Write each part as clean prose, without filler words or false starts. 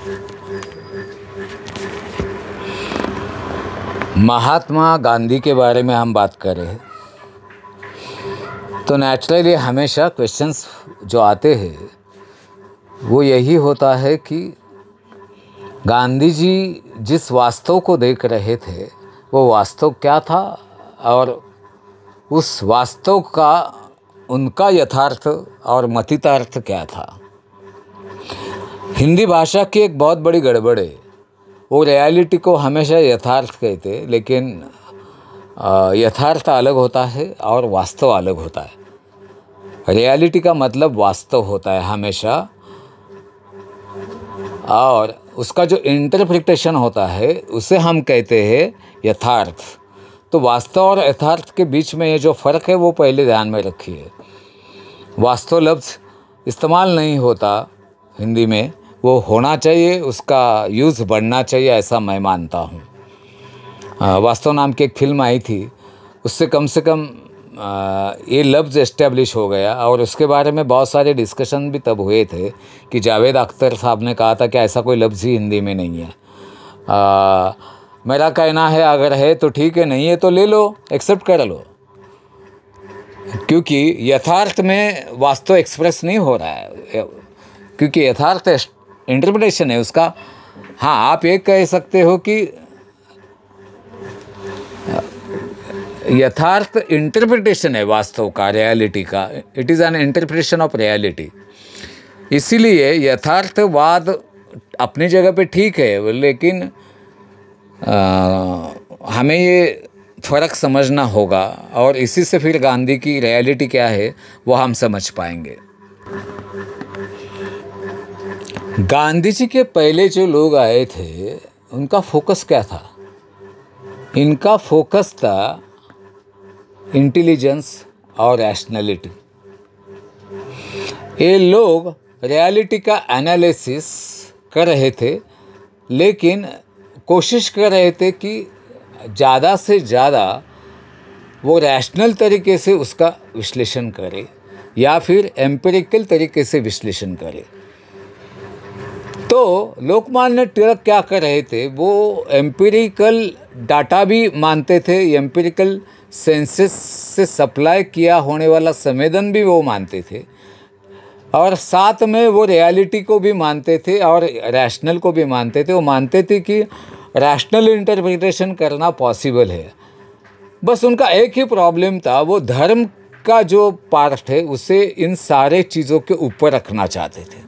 महात्मा गांधी के बारे में हम बात कर रहे हैं तो नेचुरली हमेशा क्वेश्चंस जो आते हैं वो यही होता है कि गांधी जी जिस वास्तव को देख रहे थे वो वास्तव क्या था और उस वास्तव का उनका यथार्थ और मतितार्थ क्या था। हिंदी भाषा की एक बहुत बड़ी गड़बड़ है, वो रियलिटी को हमेशा यथार्थ कहते हैं, लेकिन यथार्थ अलग होता है और वास्तव अलग होता है। रियलिटी का मतलब वास्तव होता है हमेशा, और उसका जो इंटरप्रिटेशन होता है उसे हम कहते हैं यथार्थ। तो वास्तव और यथार्थ के बीच में ये जो फ़र्क है वो पहले ध्यान में रखिए। वास्तव लफ्ज़ इस्तेमाल नहीं होता हिंदी में, वो होना चाहिए, उसका यूज़ बढ़ना चाहिए, ऐसा मैं मानता हूँ। वास्तव नाम की एक फ़िल्म आई थी, उससे कम से कम ये लफ्ज़ एस्टेब्लिश हो गया, और उसके बारे में बहुत सारे डिस्कशन भी तब हुए थे कि जावेद अख्तर साहब ने कहा था कि ऐसा कोई लफ्ज़ ही हिंदी में नहीं है। मेरा कहना है अगर है तो ठीक है, नहीं है तो ले लो, एक्सेप्ट कर लो, क्योंकि यथार्थ में वास्तव एक्सप्रेस नहीं हो रहा है, क्योंकि यथार्थ इंटरप्रिटेशन है उसका। हाँ, आप ये कह सकते हो कि यथार्थ इंटरप्रिटेशन है वास्तव का, रियलिटी का, it is an interpretation of reality. इसीलिए यथार्थवाद अपनी जगह पे ठीक है, लेकिन हमें ये फ़र्क समझना होगा, और इसी से फिर गांधी की रियलिटी क्या है वो हम समझ पाएंगे। गांधी जी के पहले जो लोग आए थे उनका फोकस क्या था? इनका फोकस था इंटेलिजेंस और रैशनैलिटी। ये लोग रियलिटी का एनालिसिस कर रहे थे, लेकिन कोशिश कर रहे थे कि ज़्यादा से ज़्यादा वो रैशनल तरीके से उसका विश्लेषण करे या फिर एम्पिरिकल तरीके से विश्लेषण करे। तो लोकमान्य तिलक क्या कर रहे थे, वो एम्पिरिकल डाटा भी मानते थे, एम्पिरिकल सेंसेस से सप्लाई किया होने वाला संवेदन भी वो मानते थे, और साथ में वो रियलिटी को भी मानते थे और रैशनल को भी मानते थे। वो मानते थे कि रैशनल इंटरप्रिटेशन करना पॉसिबल है। बस उनका एक ही प्रॉब्लम था, वो धर्म का जो पार्ट है उसे इन सारे चीज़ों के ऊपर रखना चाहते थे।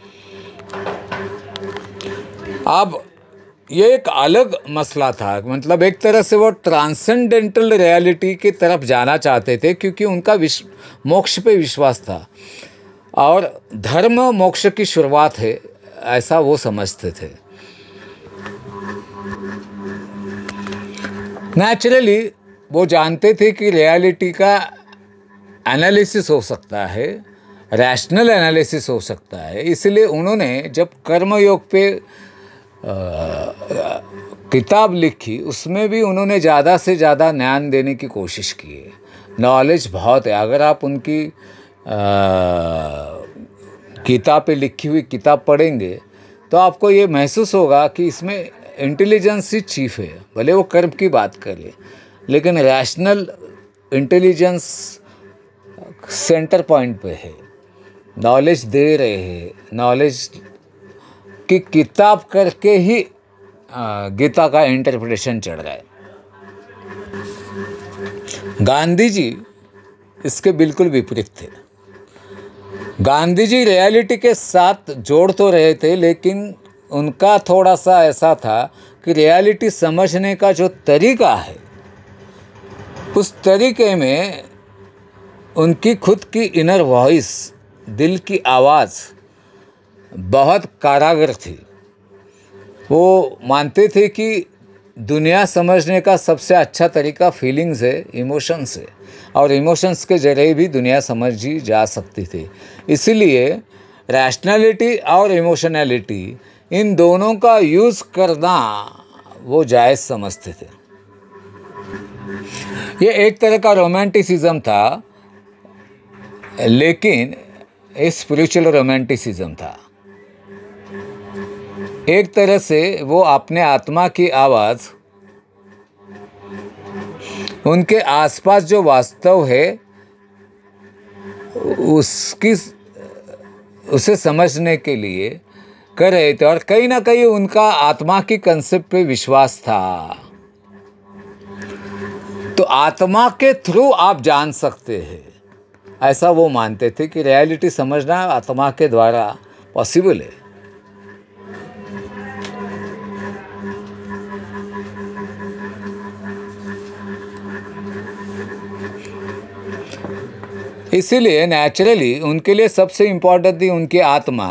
अब ये एक अलग मसला था, मतलब एक तरह से वो ट्रांसेंडेंटल रियलिटी की तरफ जाना चाहते थे, क्योंकि उनका मोक्ष पे विश्वास था, और धर्म मोक्ष की शुरुआत है ऐसा वो समझते थे। नेचुरली वो जानते थे कि रियलिटी का एनालिसिस हो सकता है, रैशनल एनालिसिस हो सकता है, इसलिए उन्होंने जब कर्मयोग पे किताब लिखी उसमें भी उन्होंने ज़्यादा से ज़्यादा ज्ञान देने की कोशिश की है। नॉलेज बहुत है, अगर आप उनकी किताब पे लिखी हुई किताब पढ़ेंगे तो आपको ये महसूस होगा कि इसमें इंटेलिजेंस ही चीफ है। भले वो कर्म की बात करें, लेकिन रैशनल इंटेलिजेंस सेंटर पॉइंट पे है, नॉलेज दे रहे हैं, नॉलेज की किताब करके ही गीता का इंटरप्रिटेशन चढ़ रहा है। गांधी जी इसके बिल्कुल विपरीत थे। गांधी जी रियलिटी के साथ जोड़ तो रहे थे, लेकिन उनका थोड़ा सा ऐसा था कि रियलिटी समझने का जो तरीका है उस तरीके में उनकी खुद की इनर वॉइस, दिल की आवाज़ बहुत कारागर थी। वो मानते थे कि दुनिया समझने का सबसे अच्छा तरीका फीलिंग्स है, इमोशंस है, और इमोशंस के जरिए भी दुनिया समझी जा सकती थी। इसीलिए रैशनैलिटी और इमोशनैलिटी इन दोनों का यूज़ करना वो जायज़ समझते थे। ये एक तरह का रोमांटिसिज्म था, लेकिन ये स्पिरिचुअल रोमांटिसिज्म था। एक तरह से वो अपने आत्मा की आवाज़ उनके आसपास जो वास्तव है उसे समझने के लिए कर रहे थे, और कहीं ना कहीं उनका आत्मा की कंसेप्ट पे विश्वास था। तो आत्मा के थ्रू आप जान सकते हैं, ऐसा वो मानते थे कि रियलिटी समझना आत्मा के द्वारा पॉसिबल है। इसीलिए नेचुरली उनके लिए सबसे इम्पोर्टेंट थी उनकी आत्मा।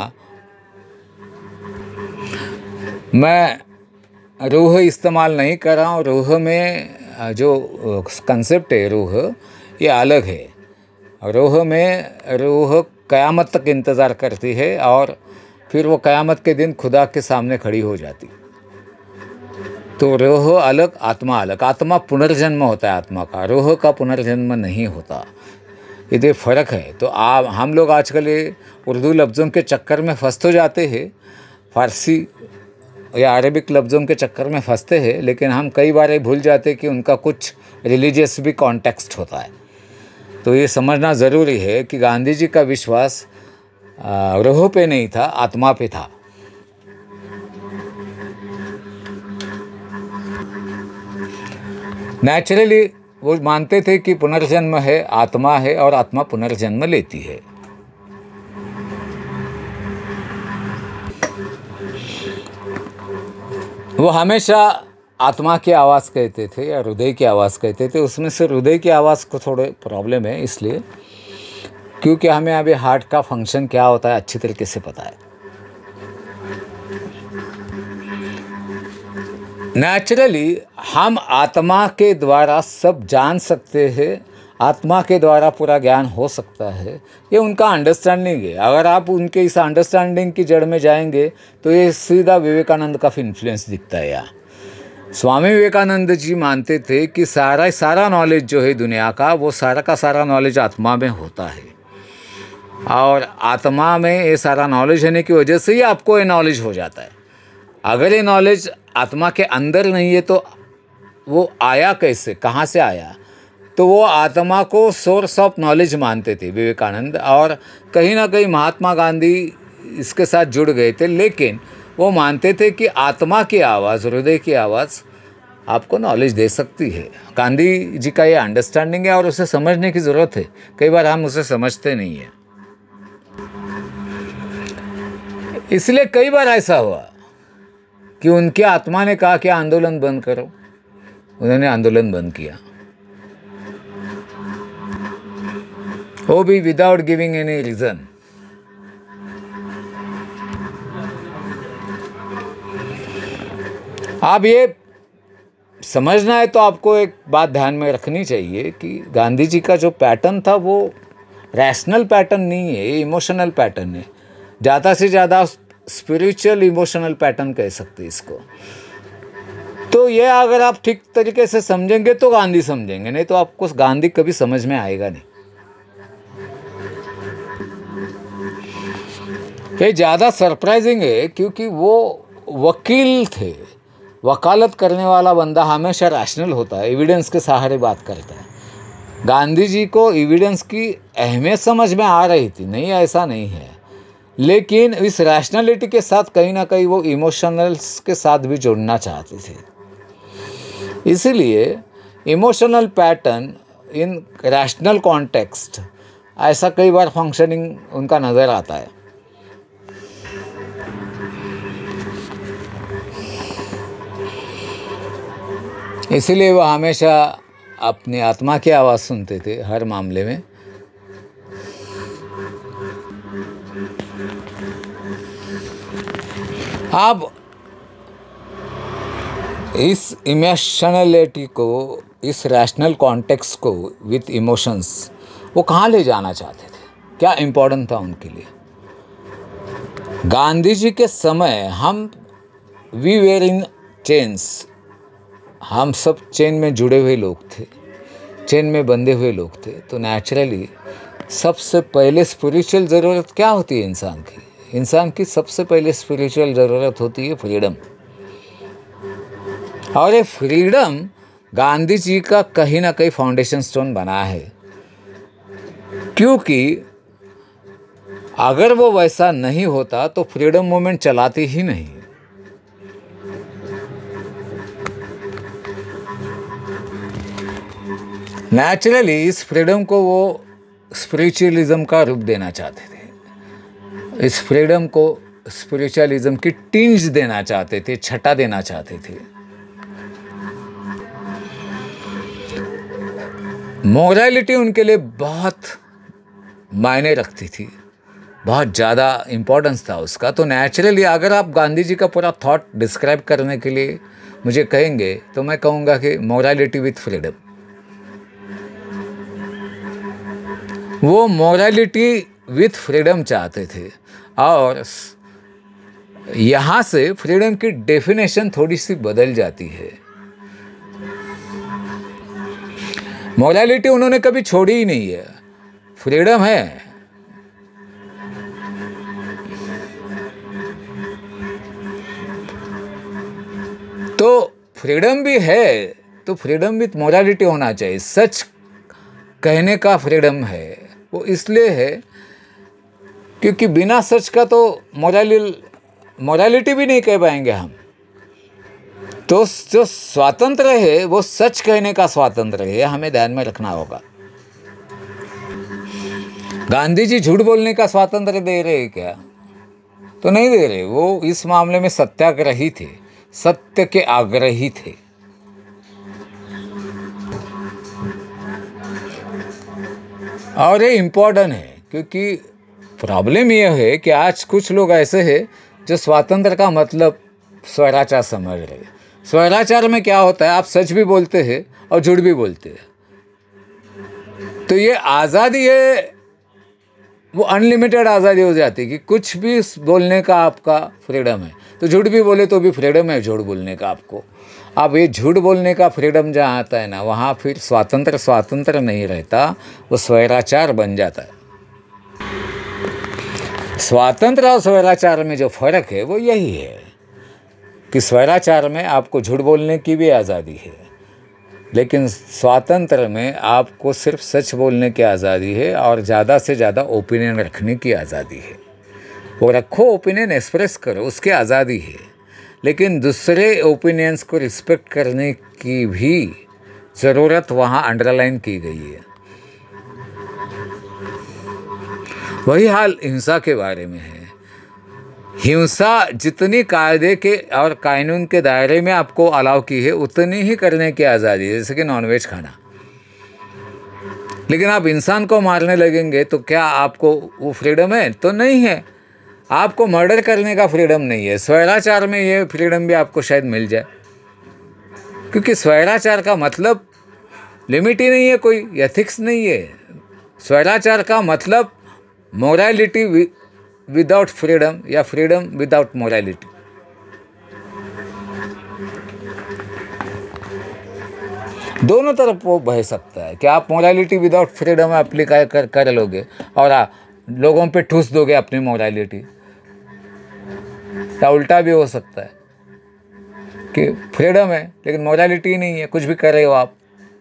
मैं रूह इस्तेमाल नहीं कर रहा हूँ, रूह में जो कंसेप्ट है रूह, ये अलग है। रूह क़यामत तक इंतज़ार करती है और फिर वो क़यामत के दिन खुदा के सामने खड़ी हो जाती। तो रूह अलग, आत्मा अलग। आत्मा पुनर्जन्म होता है आत्मा का, रूह का पुनर्जन्म नहीं होता। ये फ़र्क है। तो हम लोग आजकल ये उर्दू लफ्ज़ों के चक्कर में फंस तो जाते हैं, फ़ारसी या अरबिक लफ्ज़ों के चक्कर में फंसते हैं, लेकिन हम कई बार ये भूल जाते हैं कि उनका कुछ रिलीजियस भी कॉन्टेक्स्ट होता है। तो ये समझना ज़रूरी है कि गांधी जी का विश्वास रूह पे नहीं था, आत्मा पे था। नेचुरली वो मानते थे कि पुनर्जन्म है, आत्मा है और आत्मा पुनर्जन्म लेती है। वो हमेशा आत्मा की आवाज़ कहते थे या हृदय की आवाज़ कहते थे। उसमें से हृदय की आवाज़ को थोड़े प्रॉब्लम है, इसलिए क्योंकि हमें अभी हार्ट का फंक्शन क्या होता है अच्छी तरीके से पता है। नेचुरली हम आत्मा के द्वारा सब जान सकते हैं, आत्मा के द्वारा पूरा ज्ञान हो सकता है, ये उनका अंडरस्टैंडिंग है। अगर आप उनके इस अंडरस्टैंडिंग की जड़ में जाएंगे तो ये सीधा विवेकानंद का इन्फ्लुएंस दिखता है। यहाँ स्वामी विवेकानंद जी मानते थे कि सारा नॉलेज जो है दुनिया का, वो सारा का सारा नॉलेज आत्मा में होता है, और आत्मा में ये सारा नॉलेज होने की वजह से ही आपको ये नॉलेज हो जाता है। अगर ये नॉलेज आत्मा के अंदर नहीं है तो वो आया कैसे, कहाँ से आया? तो वो आत्मा को सोर्स ऑफ नॉलेज मानते थे विवेकानंद, और कहीं ना कहीं महात्मा गांधी इसके साथ जुड़ गए थे। लेकिन वो मानते थे कि आत्मा की आवाज़, हृदय की आवाज़ आपको नॉलेज दे सकती है। गांधी जी का ये अंडरस्टैंडिंग है और उसे समझने की ज़रूरत है। कई बार हम उसे समझते नहीं हैं। इसलिए कई बार ऐसा हुआ कि उनके आत्मा ने कहा कि आंदोलन बंद करो, उन्होंने आंदोलन बंद किया, वो भी विदाउट गिविंग एनी रीज़न। आप ये समझना है तो आपको एक बात ध्यान में रखनी चाहिए कि गांधी जी का जो पैटर्न था वो रैशनल पैटर्न नहीं है, इमोशनल पैटर्न है। ज़्यादा से ज़्यादा स्पिरिचुअल इमोशनल पैटर्न कह सकते हैं इसको। तो ये अगर आप ठीक तरीके से समझेंगे तो गांधी समझेंगे, नहीं तो आपको गांधी कभी समझ में आएगा नहीं। ये ज़्यादा सरप्राइजिंग है क्योंकि वो वकील थे। वकालत करने वाला बंदा हमेशा रैशनल होता है, एविडेंस के सहारे बात करता है। गांधी जी को एविडेंस की अहमियत समझ में आ रही थी, नहीं ऐसा नहीं है, लेकिन इस रैशनलिटी के साथ कहीं ना कहीं वो इमोशनल्स के साथ भी जुड़ना चाहते थे। इसीलिए emotional pattern in rational context ऐसा कई बार फंक्शनिंग उनका नज़र आता है। इसीलिए वो हमेशा अपनी आत्मा की आवाज़ सुनते थे हर मामले में। आप इस इमोशनलिटी को, इस रैशनल कॉन्टेक्स्ट को विथ इमोशंस वो कहाँ ले जाना चाहते थे, क्या इम्पोर्टेंट था उनके लिए? गांधी जी के समय वी वेर इन चेन्स, हम सब चेन में जुड़े हुए लोग थे, चेन में बंधे हुए लोग थे। तो नेचुरली सबसे पहले स्पिरिचुअल ज़रूरत क्या होती है इंसान की? इंसान की सबसे पहले स्पिरिचुअल ज़रूरत होती है फ्रीडम। और ये फ्रीडम गांधी जी का कहीं ना कहीं फाउंडेशन स्टोन बना है, क्योंकि अगर वो वैसा नहीं होता तो फ्रीडम मूवमेंट चलाती ही नहीं। नेचुरली इस फ्रीडम को वो स्पिरिचुअलिज्म का रूप देना चाहते थे, इस फ्रीडम को स्पिरिचुअलिज्म की टिंज देना चाहते थे, छटा देना चाहते थे। मोरालिटी उनके लिए बहुत मायने रखती थी, बहुत ज़्यादा इम्पोर्टेंस था उसका। तो नेचुरली अगर आप गांधी जी का पूरा थॉट डिस्क्राइब करने के लिए मुझे कहेंगे तो मैं कहूँगा कि मोरालिटी विथ फ्रीडम। वो मोरालिटी विथ फ्रीडम चाहते थे, और यहाँ से फ्रीडम की डेफिनेशन थोड़ी सी बदल जाती है। मोरालिटी उन्होंने कभी छोड़ी ही नहीं है, फ्रीडम है। तो फ्रीडम भी है तो फ्रीडम विथ मोरालिटी होना चाहिए। सच कहने का फ्रीडम है, वो इसलिए है क्योंकि बिना सच का तो मोरालिटी भी नहीं कह पाएंगे हम। तो जो स्वातंत्र है वो सच कहने का स्वातंत्र है, हमें ध्यान में रखना होगा। गांधी जी झूठ बोलने का स्वातंत्र दे रहे क्या? तो नहीं दे रहे। वो इस मामले में सत्याग्रही थे, सत्य के आग्रही थे। और ये इम्पोर्टेंट है, क्योंकि प्रॉब्लम यह है कि आज कुछ लोग ऐसे हैं जो स्वातंत्र का मतलब स्वैराचार समझ रहे हैं। स्वैराचार में क्या होता है, आप सच भी बोलते हैं और झूठ भी बोलते हैं। तो ये आज़ादी है, वो अनलिमिटेड आज़ादी हो जाती है कि कुछ भी बोलने का आपका फ्रीडम है। तो झूठ भी बोले तो भी फ्रीडम है झूठ बोलने का आपको। अब ये झूठ बोलने का फ्रीडम जहाँ आता है ना, वहाँ फिर स्वातंत्र नहीं रहता, वो स्वैराचार बन जाता है। स्वातंत्र और स्वैराचार में जो फ़र्क है वो यही है कि स्वैराचार में आपको झूठ बोलने की भी आज़ादी है, लेकिन स्वातंत्र में आपको सिर्फ सच बोलने की आज़ादी है और ज़्यादा से ज़्यादा ओपिनियन रखने की आज़ादी है। वो रखो, ओपिनियन एक्सप्रेस करो, उसकी आज़ादी है, लेकिन दूसरे ओपिनियंस को रिस्पेक्ट करने की भी ज़रूरत वहाँ अंडरलाइन की गई है। वही हाल हिंसा के बारे में है। हिंसा जितनी कायदे के और कानून के दायरे में आपको अलाउ की है, उतनी ही करने की आज़ादी है, जैसे कि नॉनवेज खाना। लेकिन आप इंसान को मारने लगेंगे तो क्या आपको वो फ्रीडम है? तो नहीं है। आपको मर्डर करने का फ्रीडम नहीं है। स्वैराचार में ये फ्रीडम भी आपको शायद मिल जाए, क्योंकि स्वैराचार का मतलब लिमिट ही नहीं है, कोई एथिक्स नहीं है। स्वैराचार का मतलब मोरालिटी विदाउट फ्रीडम या फ्रीडम विदाउट मोरालिटी। दोनों तरफ वो बह सकता है कि आप मोरालिटी विदाउट फ्रीडम अप्लाई कर लोगे और लोगों पे ठूस दोगे अपनी मोरालिटी, या उल्टा भी हो सकता है कि फ्रीडम है लेकिन मोरालिटी नहीं है, कुछ भी कर रहे हो आप।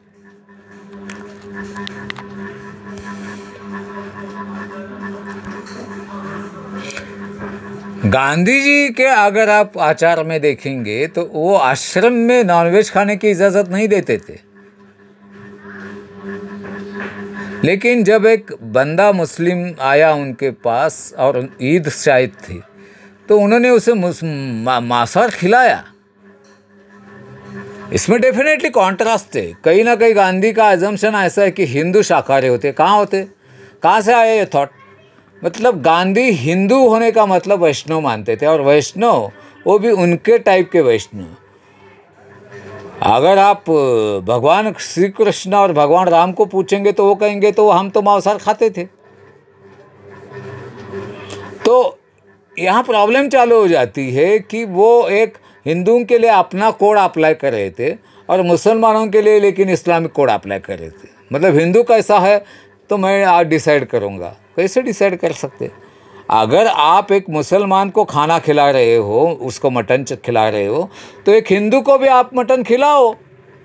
गांधी जी के अगर आप आचार में देखेंगे तो वो आश्रम में नॉनवेज खाने की इजाज़त नहीं देते थे, लेकिन जब एक बंदा मुस्लिम आया उनके पास और ईद शायद थी, तो उन्होंने उसे मांसाहार खिलाया। इसमें डेफिनेटली कॉन्ट्रास्ट है। कहीं ना कहीं गांधी का अजम्पशन ऐसा है कि हिंदू शाकाहारी होते। कहाँ होते? कहाँ से आए ये थॉट? मतलब गांधी हिंदू होने का मतलब वैष्णव मानते थे, और वैष्णव वो भी उनके टाइप के वैष्णव। अगर आप भगवान श्री कृष्ण और भगवान राम को पूछेंगे तो वो कहेंगे तो हम तो मांसाहार खाते थे। तो यहाँ प्रॉब्लम चालू हो जाती है कि वो एक हिंदुओं के लिए अपना कोड अप्लाई कर रहे थे और मुसलमानों के लिए लेकिन इस्लामिक कोड अप्लाई कर रहे थे। मतलब हिंदू कैसा है तो मैं आज डिसाइड करूँगा। कैसे डिसाइड कर सकते? अगर आप एक मुसलमान को खाना खिला रहे हो, उसको मटन खिला रहे हो, तो एक हिंदू को भी आप मटन खिलाओ।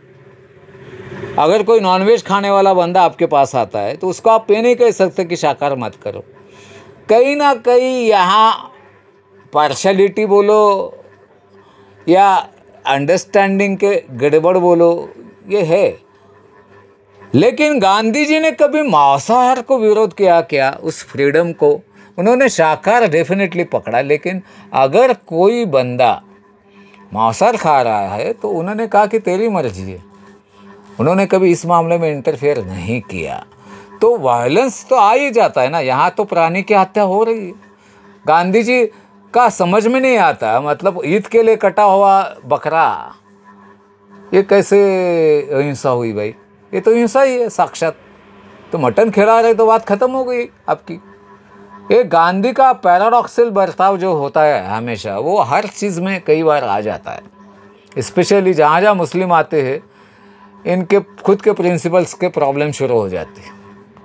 अगर कोई नॉनवेज खाने वाला बंदा आपके पास आता है तो उसको आप ये नहीं कह सकते कि शाकाहार मत करो। कहीं ना कहीं यहाँ पार्शलिटी बोलो या अंडरस्टैंडिंग के गड़बड़ बोलो, ये है। लेकिन गांधी जी ने कभी मांसाहार को विरोध किया क्या? उस फ्रीडम को उन्होंने शाकाहार डेफिनेटली पकड़ा, लेकिन अगर कोई बंदा मांसाहार खा रहा है तो उन्होंने कहा कि तेरी मर्जी है। उन्होंने कभी इस मामले में इंटरफेयर नहीं किया। तो वायलेंस तो आ ही जाता है ना। यहाँ तो प्राणी की हत्या हो रही है। गांधी जी का समझ में नहीं आता, मतलब ईद के लिए कटा हुआ बकरा, ये कैसे हिंसा हुई भाई? ये तो हिंसा ही है साक्षात। तो मटन खिला रहे तो बात खत्म हो गई आपकी। ये गांधी का पैराडॉक्सल बर्ताव जो होता है हमेशा, वो हर चीज़ में कई बार आ जाता है। स्पेशली जहाँ जहाँ मुस्लिम आते हैं, इनके खुद के प्रिंसिपल्स के प्रॉब्लम शुरू हो जाती है।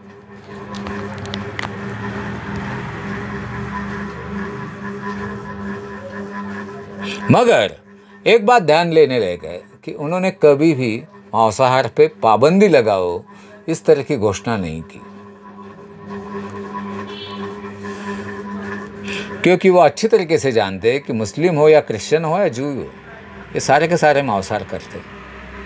मगर एक बात ध्यान लेने रह गए कि उन्होंने कभी भी मांसाहार पे पाबंदी लगाओ इस तरह की घोषणा नहीं की, क्योंकि वो अच्छी तरीके से जानते हैं कि मुस्लिम हो या क्रिश्चियन हो या जू हो, ये सारे के सारे मांसाहार करते हैं।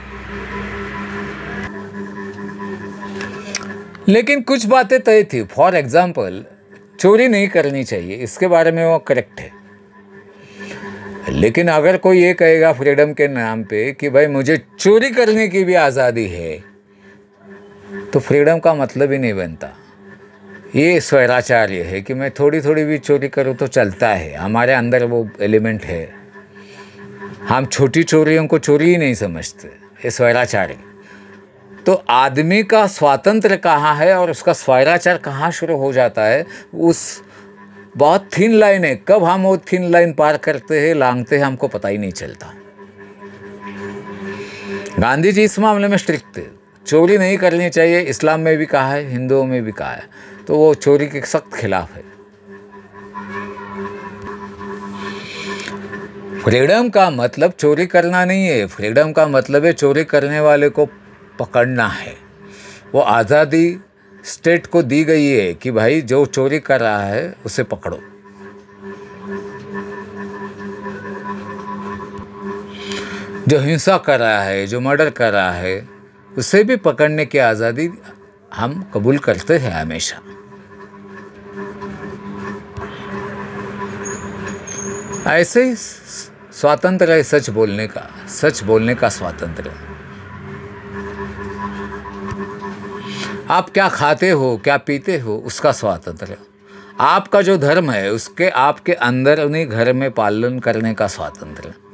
लेकिन कुछ बातें तय थी। फॉर एग्जाम्पल, चोरी नहीं करनी चाहिए, इसके बारे में वो करेक्ट है। लेकिन अगर कोई ये कहेगा फ्रीडम के नाम पे कि भाई मुझे चोरी करने की भी आज़ादी है, तो फ्रीडम का मतलब ही नहीं बनता। ये स्वैराचार्य है कि मैं थोड़ी थोड़ी भी चोरी करूँ तो चलता है, हमारे अंदर वो एलिमेंट है। हम छोटी चोरियों को चोरी ही नहीं समझते, ये स्वैराचार्य। तो आदमी का स्वातंत्र कहाँ है और उसका स्वैराचार कहाँ शुरू हो जाता है, उस बहुत थिन लाइन है। कब हम वो थिन लाइन पार करते हैं, लांघते हैं, हमको पता ही नहीं चलता। गांधी जी इस मामले में स्ट्रिक्ट थे, चोरी नहीं करनी चाहिए। इस्लाम में भी कहा है, हिंदुओं में भी कहा है, तो वो चोरी के सख्त खिलाफ है। फ्रीडम का मतलब चोरी करना नहीं है। फ्रीडम का मतलब है चोरी करने वाले को पकड़ना है। वो आज़ादी स्टेट को दी गई है कि भाई जो चोरी कर रहा है उसे पकड़ो। जो हिंसा कर रहा है, जो मर्डर कर रहा है, उसे भी पकड़ने की आज़ादी हम कबूल करते हैं हमेशा। ऐसे ही स्वातंत्र है सच बोलने का स्वातंत्र है। आप क्या खाते हो, क्या पीते हो, उसका स्वातंत्र है। आपका जो धर्म है उसके आपके अंदर उन्हीं घर में पालन करने का स्वातंत्र है।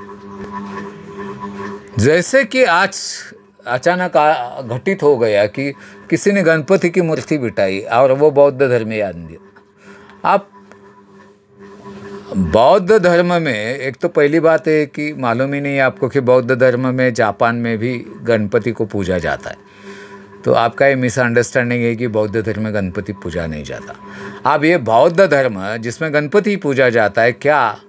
जैसे कि आज अचानक घटित हो गया कि किसी ने गणपति की मूर्ति बिठाई और वो बौद्ध धर्म आदमी। आप बौद्ध धर्म में, एक तो पहली बात है कि मालूम ही नहीं आपको कि बौद्ध धर्म में जापान में भी गणपति को पूजा जाता है। तो आपका ये मिसअंडरस्टैंडिंग है कि बौद्ध धर्म में गणपति पूजा नहीं जाता। अब ये बौद्ध धर्म जिसमें गणपति पूजा जाता है, क्या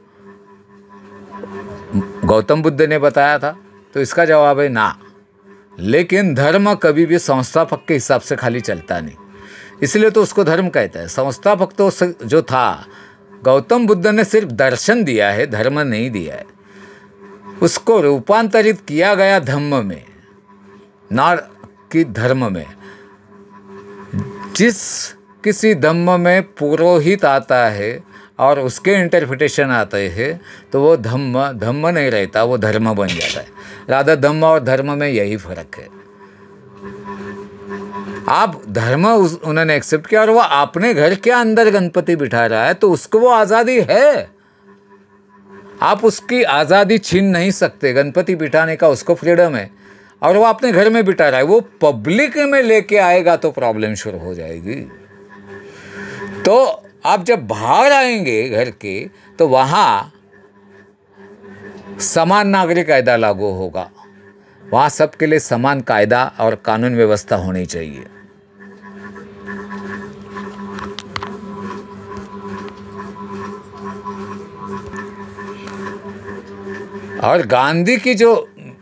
गौतम बुद्ध ने बताया था? तो इसका जवाब है ना। लेकिन धर्म कभी भी संस्थापक के हिसाब से खाली चलता नहीं, इसलिए तो उसको धर्म कहता है। संस्थापक तो जो था, गौतम बुद्ध ने सिर्फ दर्शन दिया है, धर्म नहीं दिया है। उसको रूपांतरित किया गया धम्म में, ना कि धर्म में। जिस किसी धम्म में पुरोहित आता है और उसके इंटरप्रिटेशन आते हैं, तो वो धम्म नहीं रहता, वो धर्म बन जाता है। राधा धम्म और धर्म में यही फर्क है। आप धर्म उन्होंने एक्सेप्ट किया और वो अपने घर के अंदर गणपति बिठा रहा है, तो उसको वो आज़ादी है। आप उसकी आज़ादी छीन नहीं सकते। गणपति बिठाने का उसको फ्रीडम है और वो अपने घर में बिठा रहा है। वो पब्लिक में लेके आएगा तो प्रॉब्लम शुरू हो जाएगी। तो आप जब बाहर आएंगे घर के, तो वहाँ समान नागरिक कायदा लागू होगा। वहाँ सबके लिए समान कायदा और कानून व्यवस्था होनी चाहिए। और गांधी की जो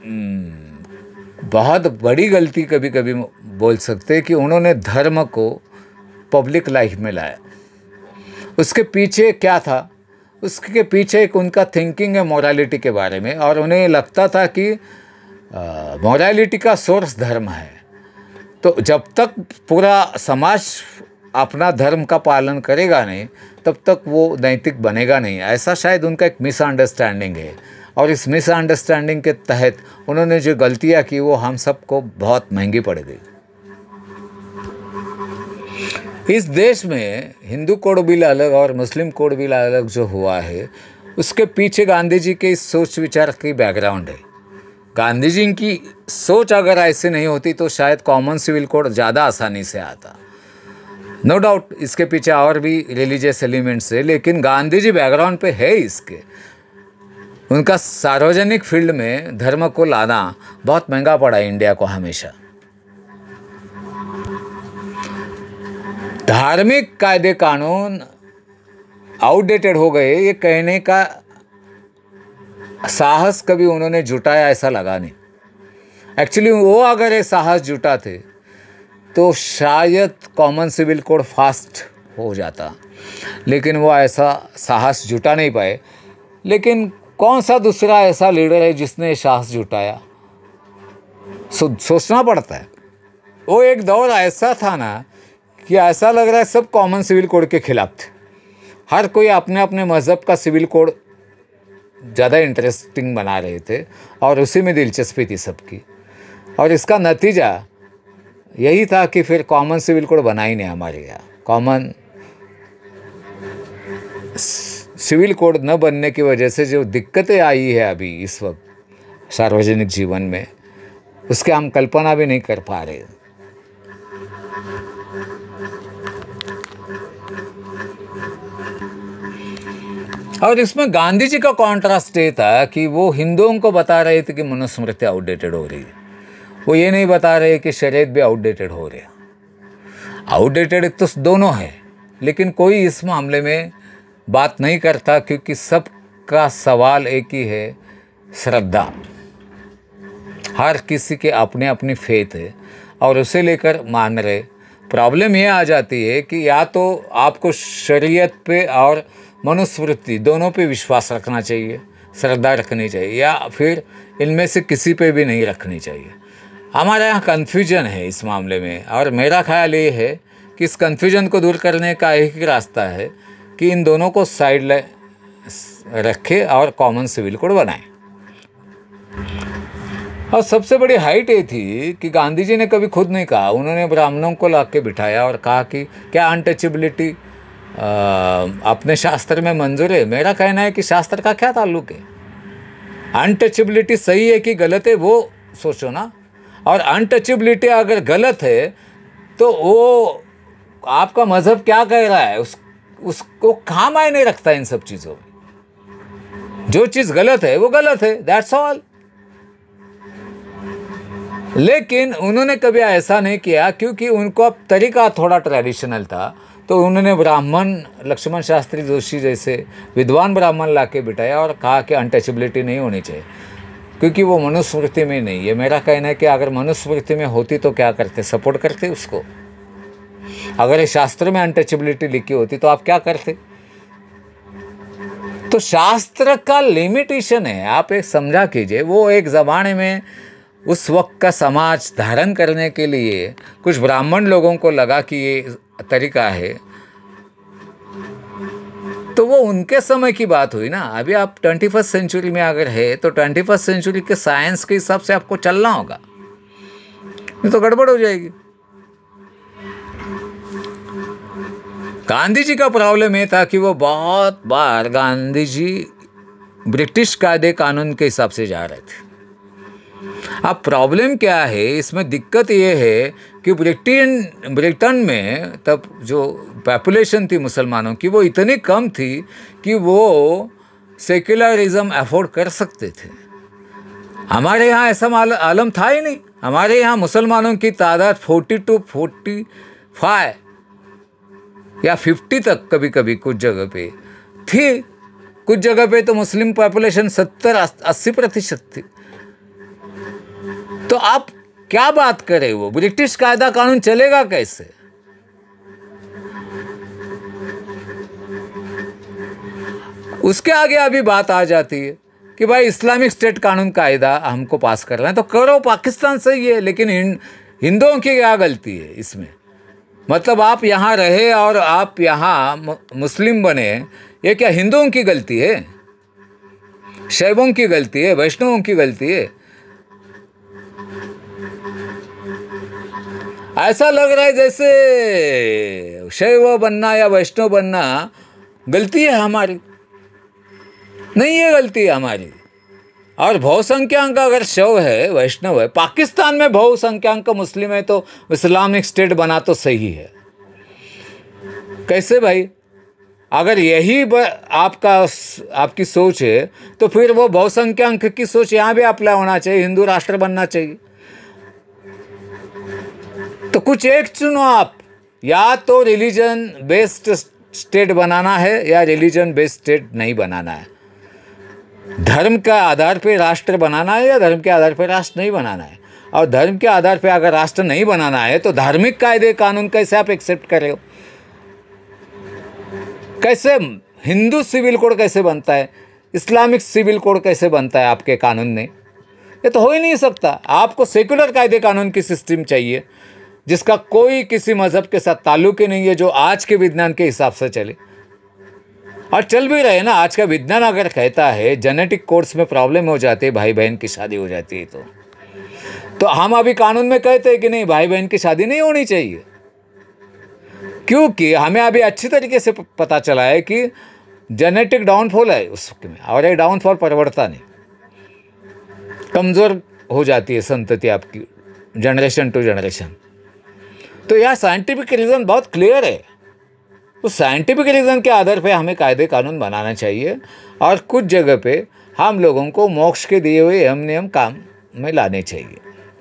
बहुत बड़ी गलती कभी कभी बोल सकते हैं कि उन्होंने धर्म को पब्लिक लाइफ में लाया। उसके पीछे क्या था? उसके पीछे एक उनका थिंकिंग है मोरालिटी के बारे में, और उन्हें लगता था कि मोरालिटी का सोर्स धर्म है। तो जब तक पूरा समाज अपना धर्म का पालन करेगा नहीं, तब तक वो नैतिक बनेगा नहीं। ऐसा शायद उनका एक मिसअंडरस्टैंडिंग है, और इस मिसअंडरस्टैंडिंग के तहत उन्होंने जो गलतियां की वो हम सबको बहुत महंगी पड़ गई। इस देश में हिंदू कोड बिल अलग और मुस्लिम कोड बिल अलग जो हुआ है, उसके पीछे गांधी जी के इस सोच विचार की बैकग्राउंड है। गांधी जी की सोच अगर ऐसे नहीं होती तो शायद कॉमन सिविल कोड ज़्यादा आसानी से आता। नो डाउट इसके पीछे और भी रिलीजियस एलिमेंट्स है, लेकिन गांधी जी बैकग्राउंड पे है इसके। उनका सार्वजनिक फील्ड में धर्म को लाना बहुत महंगा पड़ा इंडिया को हमेशा। धार्मिक कायदे कानून आउटडेटेड हो गए, ये कहने का साहस कभी उन्होंने जुटाया ऐसा लगा नहीं। एक्चुअली वो अगर ये साहस जुटाते तो शायद कॉमन सिविल कोड फास्ट हो जाता, लेकिन वो ऐसा साहस जुटा नहीं पाए। लेकिन कौन सा दूसरा ऐसा लीडर है जिसने साहस जुटाया? सोचना पड़ता है। वो एक दौर ऐसा था ना कि ऐसा लग रहा है सब कॉमन सिविल कोड के खिलाफ थे। हर कोई अपने अपने मज़हब का सिविल कोड ज़्यादा इंटरेस्टिंग बना रहे थे और उसी में दिलचस्पी थी सबकी, और इसका नतीजा यही था कि फिर कॉमन सिविल कोड बना ही नहीं हमारे यहाँ। कॉमन सिविल कोड न बनने की वजह से जो दिक्कतें आई है अभी इस वक्त सार्वजनिक जीवन में, उसके हम कल्पना भी नहीं कर पा रहे। और इसमें गांधी जी का कॉन्ट्रास्ट ये था कि वो हिंदुओं को बता रहे थे कि मनुस्मृति आउटडेटेड हो रही है, वो ये नहीं बता रहे कि शरीयत भी आउटडेटेड हो रही है। आउटडेटेड तो दोनों है, लेकिन कोई इस मामले में बात नहीं करता, क्योंकि सबका सवाल एक ही है, श्रद्धा। हर किसी के अपने अपनी फेथ है और उसे लेकर मान रहे। प्रॉब्लम ये आ जाती है कि या तो आपको शरीयत पे और मनुस्मृति दोनों पे विश्वास रखना चाहिए, श्रद्धा रखनी चाहिए, या फिर इनमें से किसी पे भी नहीं रखनी चाहिए। हमारे यहाँ कन्फ्यूजन है इस मामले में, और मेरा ख्याल ये है कि इस कन्फ्यूजन को दूर करने का एक ही रास्ता है कि इन दोनों को साइड रखे और कॉमन सिविल कोड बनाए। और सबसे बड़ी हाइट ये थी कि गांधी जी ने कभी खुद नहीं कहा, उन्होंने ब्राह्मणों को ला के बिठाया और कहा कि क्या अनटचेबिलिटी अपने शास्त्र में मंजूर है? मेरा कहना है कि शास्त्र का क्या ताल्लुक है? अनटचेबिलिटी सही है कि गलत है वो सोचो ना। और अनटचेबिलिटी अगर गलत है तो वो आपका मजहब क्या कह रहा है, उसको कहाँ मायने रखता है इन सब चीज़ों में। जो चीज़ गलत है वो गलत है, दैट्स ऑल। लेकिन उन्होंने कभी ऐसा नहीं किया, क्योंकि उनको तरीका थोड़ा ट्रेडिशनल था। तो उन्होंने ब्राह्मण लक्ष्मण शास्त्री जोशी जैसे विद्वान ब्राह्मण लाके बिठाया और कहा कि अनटचेबिलिटी नहीं होनी चाहिए, क्योंकि वो मनुस्मृति में नहीं है। मेरा कहना है कि अगर मनुस्मृति में होती तो क्या करते? सपोर्ट करते उसको। अगर ये शास्त्र में अनटचेबिलिटी लिखी होती तो आप क्या करते? तो शास्त्र का लिमिटेशन है, आप एक समझा कीजिए। वो एक ज़माने में उस वक्त का समाज धारण करने के लिए कुछ ब्राह्मण लोगों को लगा कि ये तरीका है, तो वो उनके समय की बात हुई ना। अभी आप 21st सेंचुरी में अगर है तो 21st सेंचुरी के साइंस के हिसाब से आपको चलना होगा, नहीं तो गड़बड़ हो जाएगी। गांधी जी का प्रॉब्लम ये था कि वो बहुत बार गांधी जी ब्रिटिश कायदे कानून के हिसाब से जा रहे थे। अब प्रॉब्लम क्या है इसमें? दिक्कत ये है कि ब्रिटेन में तब जो पॉपुलेशन थी मुसलमानों की वो इतनी कम थी कि वो सेक्युलरिज्म अफोर्ड कर सकते थे। हमारे यहाँ ऐसा आलम था ही नहीं। हमारे यहाँ मुसलमानों की तादाद 40 to 45 या 50 तक कभी कभी कुछ जगह पे थी, कुछ जगह पे तो मुस्लिम पॉपुलेशन 70-80% थी। तो आप क्या बात करें, वो ब्रिटिश कायदा कानून चलेगा कैसे? उसके आगे अभी बात आ जाती है कि भाई इस्लामिक स्टेट कानून कायदा हमको पास करना है तो करो, पाकिस्तान सही है, लेकिन हिंदुओं की क्या गलती है इसमें? मतलब आप यहाँ रहे और आप यहाँ मुस्लिम बने, ये क्या हिंदुओं की गलती है? शैवों की गलती है? वैष्णवों की गलती है? ऐसा लग रहा है जैसे शैव बनना या वैष्णव बनना गलती है हमारी। नहीं, ये गलती है हमारी। और बहुसंख्यांक अगर शैव है, वैष्णव है, पाकिस्तान में बहुसंख्यांक मुस्लिम है, तो इस्लामिक स्टेट बना तो सही है। कैसे भाई? अगर यही आपकी सोच है तो फिर वो बहुसंख्यांक की सोच यहाँ भी अप्लाई होना चाहिए, हिंदू राष्ट्र बनना चाहिए। तो कुछ एक चुनो आप, या तो रिलीजन बेस्ड स्टेट बनाना है या रिलीजन बेस्ड स्टेट नहीं बनाना है। धर्म के आधार पे राष्ट्र बनाना है या धर्म के आधार पे राष्ट्र नहीं बनाना है। और धर्म के आधार पे अगर राष्ट्र नहीं बनाना है तो धार्मिक कायदे कानून कैसे आप एक्सेप्ट कर रहे हो? कैसे हिंदू सिविल कोड कैसे बनता है, इस्लामिक सिविल कोड कैसे बनता है आपके कानून में? ये तो हो ही नहीं सकता। आपको सेकुलर कायदे कानून की सिस्टम चाहिए जिसका कोई किसी मजहब के साथ ताल्लुक ही नहीं है, जो आज के विज्ञान के हिसाब से चले। और चल भी रहे ना। आज का विज्ञान अगर कहता है जेनेटिक कोड्स में प्रॉब्लम हो जाती है, भाई बहन की शादी हो जाती है, तो हम अभी कानून में कहते हैं कि नहीं, भाई बहन की शादी नहीं होनी चाहिए, क्योंकि हमें अभी अच्छी तरीके से पता चला है कि जेनेटिक डाउनफॉल है उसमें, और ये डाउनफॉल परवड़ता नहीं, कमज़ोर हो जाती है संतति आपकी जनरेशन टू जनरेशन। तो यह साइंटिफिक रीज़न बहुत क्लियर है। तो साइंटिफिक रीज़न के आधार पे हमें कायदे कानून बनाना चाहिए, और कुछ जगह पे हम लोगों को मोक्ष के दिए हुए यम नियम काम में लाने चाहिए।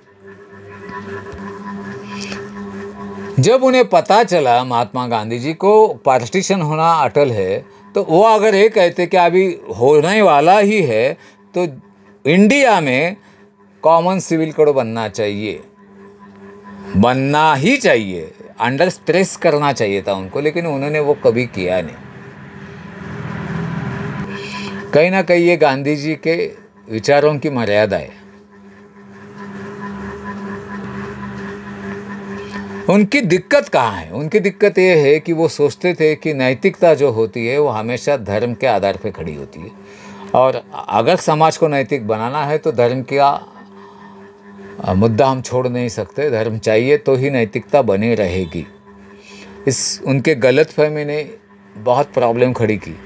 जब उन्हें पता चला महात्मा गांधी जी को पार्टीशन होना अटल है, तो वो अगर ये कहते कि अभी होने वाला ही है, तो इंडिया में कॉमन सिविल कोड बनना चाहिए, बनना ही चाहिए, अंडर स्ट्रेस करना चाहिए था उनको, लेकिन उन्होंने वो कभी किया नहीं। कहीं ना कहीं ये गांधी जी के विचारों की मर्यादा है। उनकी दिक्कत कहाँ है? उनकी दिक्कत ये है कि वो सोचते थे कि नैतिकता जो होती है वो हमेशा धर्म के आधार पर खड़ी होती है, और अगर समाज को नैतिक बनाना है तो धर्म का मुद्दा हम छोड़ नहीं सकते। धर्म चाहिए तो ही नैतिकता बनी रहेगी। इस उनके गलतफहमी ने बहुत प्रॉब्लम खड़ी की।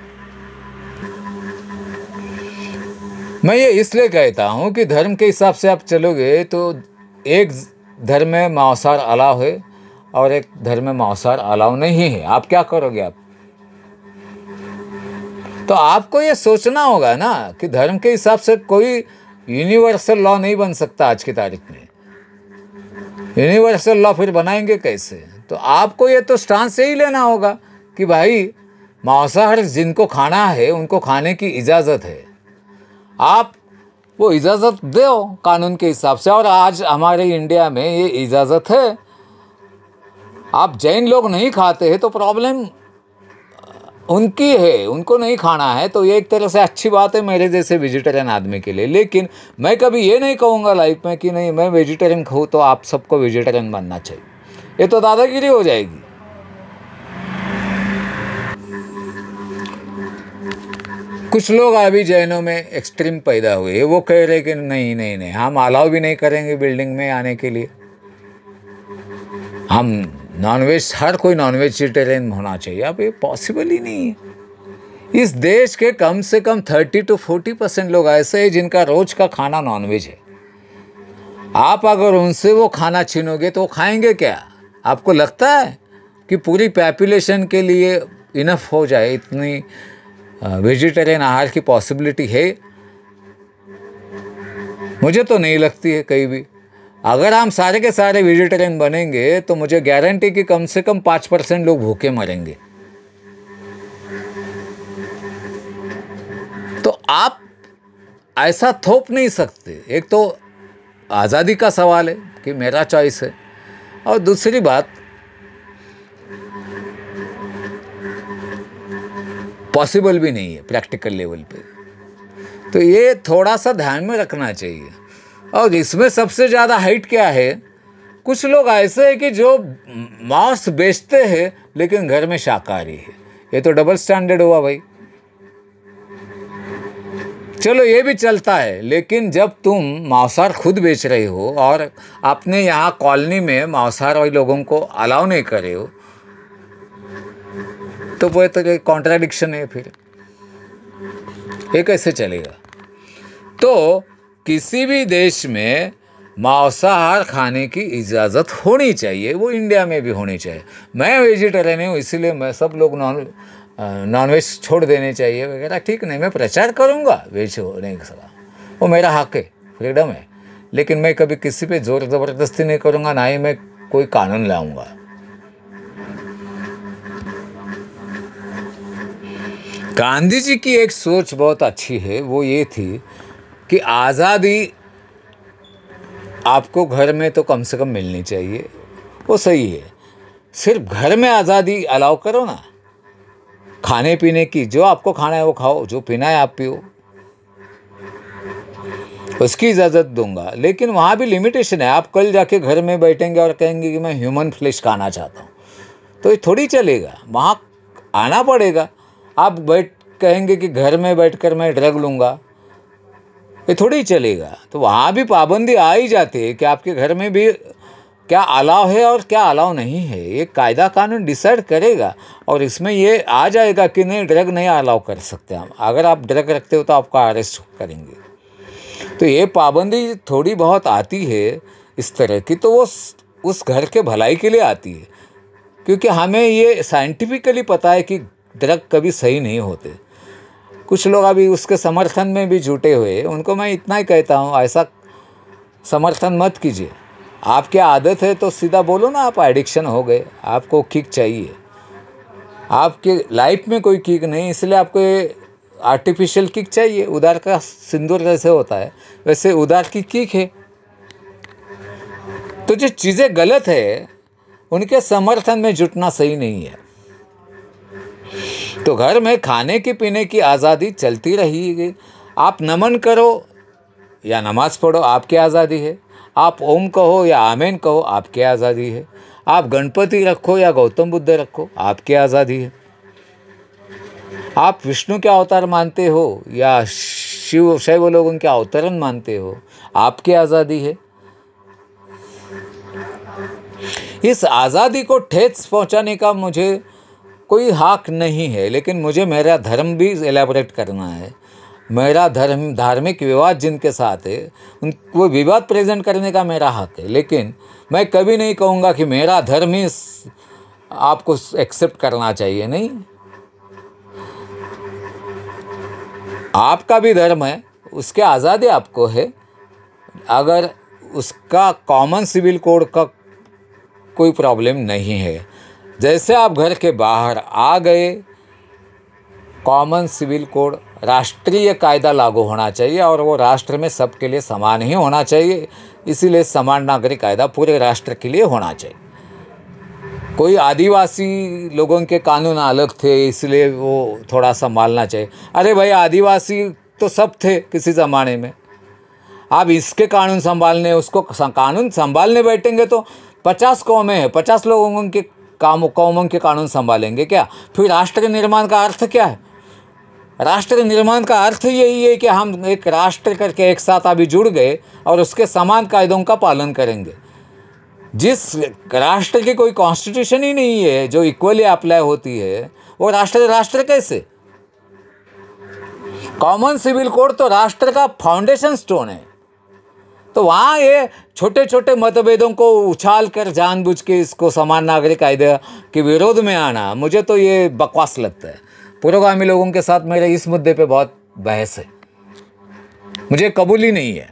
मैं ये इसलिए कहता हूँ कि धर्म के हिसाब से आप चलोगे तो एक धर्म में मांसाहार अलाव है और एक धर्म में मांसाहार अलाव नहीं है। आप क्या करोगे? आप तो आपको ये सोचना होगा ना कि धर्म के हिसाब से कोई यूनिवर्सल लॉ नहीं बन सकता आज की तारीख में। यूनिवर्सल लॉ फिर बनाएंगे कैसे? तो आपको ये तो स्टांस यही लेना होगा कि भाई मांसाहार जिनको खाना है उनको खाने की इजाज़त है, आप वो इजाज़त दो कानून के हिसाब से। और आज हमारे इंडिया में ये इजाज़त है। आप जैन लोग नहीं खाते हैं तो प्रॉब्लम उनकी है, उनको नहीं खाना है, तो ये एक तरह से अच्छी बात है मेरे जैसे वेजिटेरियन आदमी के लिए। लेकिन मैं कभी ये नहीं कहूँगा लाइफ में कि नहीं मैं वेजिटेरियन खाऊँ तो आप सबको वेजिटेरियन बनना चाहिए। ये तो दादागिरी हो जाएगी। कुछ लोग अभी जैनों में एक्सट्रीम पैदा हुए, वो कह रहे कि नहीं नहीं नहीं, हम अलाउ भी नहीं करेंगे बिल्डिंग में आने के लिए। हम नॉनवेज, हर कोई नॉन वेजिटेरियन होना चाहिए। अब ये पॉसिबल ही नहीं है। इस देश के कम से कम 30 to 40% लोग ऐसे हैं जिनका रोज का खाना नॉनवेज है। आप अगर उनसे वो खाना छीनोगे तो वो खाएंगे क्या? आपको लगता है कि पूरी पॉपुलेशन के लिए इनफ हो जाए, इतनी वेजिटेरियन आहार की पॉसिबिलिटी है? मुझे तो नहीं लगती है कहीं भी। अगर हम सारे के सारे वेजिटेरियन बनेंगे तो मुझे गारंटी कि कम से कम 5% लोग भूखे मरेंगे। ऐसा थोप नहीं सकते। एक तो आज़ादी का सवाल है कि मेरा चॉइस है, और दूसरी बात पॉसिबल भी नहीं है प्रैक्टिकल लेवल पे। तो ये थोड़ा सा ध्यान में रखना चाहिए। और इसमें सबसे ज़्यादा हाइट क्या है, कुछ लोग ऐसे हैं कि जो मांस बेचते हैं लेकिन घर में शाकाहारी है। ये तो डबल स्टैंडर्ड हुआ भाई। चलो ये भी चलता है, लेकिन जब तुम मांसाहार खुद बेच रहे हो और अपने यहाँ कॉलोनी में मांसाहार वाले लोगों को अलाउ नहीं कर रहे हो, तो वो तो कॉन्ट्राडिक्शन है। फिर ये कैसे चलेगा? तो किसी भी देश में मांसाहार खाने की इजाज़त होनी चाहिए, वो इंडिया में भी होनी चाहिए। मैं वेजिटेरियन हूँ, इसीलिए मैं सब लोग नॉनवेज छोड़ देने चाहिए वगैरह, ठीक नहीं। मैं प्रचार करूँगा वेज होने का, वो मेरा हक है, फ्रीडम है। लेकिन मैं कभी किसी पे ज़ोर ज़बरदस्ती नहीं करूँगा, ना ही मैं कोई कानून लाऊंगा। गांधी जी की एक सोच बहुत अच्छी है, वो ये थी कि आज़ादी आपको घर में तो कम से कम मिलनी चाहिए, वो सही है। सिर्फ घर में आज़ादी अलाउ करो ना, खाने पीने की, जो आपको खाना है वो खाओ, जो पीना है आप पियो, उसकी इजाज़त दूंगा। लेकिन वहाँ भी लिमिटेशन है। आप कल जाके घर में बैठेंगे और कहेंगे कि मैं ह्यूमन फ्लेश खाना चाहता हूँ, तो ये थोड़ी चलेगा, वहाँ आना पड़ेगा। आप कहेंगे कि घर में बैठकर मैं ड्रग लूँगा, ये थोड़ी चलेगा। तो वहाँ भी पाबंदी आ ही जाती है कि आपके घर में भी क्या अलाउ है और क्या अलाउ नहीं है, ये कायदा कानून डिसाइड करेगा। और इसमें ये आ जाएगा कि नहीं, ड्रग नहीं अलाउ कर सकते हम, अगर आप ड्रग रखते हो तो आपका अरेस्ट करेंगे। तो ये पाबंदी थोड़ी बहुत आती है इस तरह की, तो वो उस घर के भलाई के लिए आती है, क्योंकि हमें ये साइंटिफिकली पता है कि ड्रग कभी सही नहीं होते। कुछ लोग अभी उसके समर्थन में भी जुटे हुए, उनको मैं इतना ही कहता हूँ, ऐसा समर्थन मत कीजिए। आपकी आदत है तो सीधा बोलो ना, आप एडिक्शन हो गए, आपको किक चाहिए। आपके लाइफ में कोई किक नहीं, इसलिए आपको आर्टिफिशियल किक चाहिए। उधार का सिंदूर जैसे होता है, वैसे उधार की किक है। तो जो चीज़ें गलत है उनके समर्थन में जुटना सही नहीं है। तो घर में खाने की पीने की आज़ादी चलती रहेगी। आप नमन करो या नमाज पढ़ो, आपकी आज़ादी है। आप ओम कहो या आमीन कहो, आपकी आज़ादी है। आप गणपति रखो या गौतम बुद्ध रखो, आपकी आज़ादी है। आप विष्णु के अवतार मानते हो या शैव लोगों के अवतरण मानते हो, आपकी आज़ादी है। इस आज़ादी को ठेस पहुंचाने का मुझे कोई हक नहीं है, लेकिन मुझे मेरा धर्म भी एलैबोरेट करना है। मेरा धर्म, धार्मिक विवाद जिनके साथ है, वो विवाद प्रेजेंट करने का मेरा हक है। लेकिन मैं कभी नहीं कहूँगा कि मेरा धर्म ही आपको एक्सेप्ट करना चाहिए, नहीं। आपका भी धर्म है, उसके आज़ादी आपको है। अगर उसका कॉमन सिविल कोड का कोई प्रॉब्लम नहीं है, जैसे आप घर के बाहर आ गए, कॉमन सिविल कोड, राष्ट्रीय कायदा लागू होना चाहिए, और वो राष्ट्र में सबके लिए समान ही होना चाहिए। इसीलिए समान नागरिक कायदा पूरे राष्ट्र के लिए होना चाहिए। कोई आदिवासी लोगों के कानून अलग थे, इसलिए वो थोड़ा संभालना चाहिए। अरे भाई, आदिवासी तो सब थे किसी ज़माने में। आप इसके कानून संभालने, उसको कानून संभालने बैठेंगे तो 50 कौमें हैं, 50 लोगों के कौमों के कानून संभालेंगे क्या? फिर राष्ट्र निर्माण का अर्थ क्या है? राष्ट्र निर्माण का अर्थ यही है कि हम एक राष्ट्र करके एक साथ अभी जुड़ गए और उसके समान कायदों का पालन करेंगे। जिस राष्ट्र की कोई कॉन्स्टिट्यूशन ही नहीं है जो इक्वली अप्लाई होती है, वो राष्ट्र कैसे? कॉमन सिविल कोड तो राष्ट्र का फाउंडेशन स्टोन है। तो वहाँ ये छोटे छोटे मतभेदों को उछाल कर जानबूझ के इसको समान नागरिक कायदे के विरोध में आना, मुझे तो ये बकवास लगता है। पुरोगामी लोगों के साथ मेरे इस मुद्दे पे बहुत बहस है, मुझे कबूल ही नहीं है।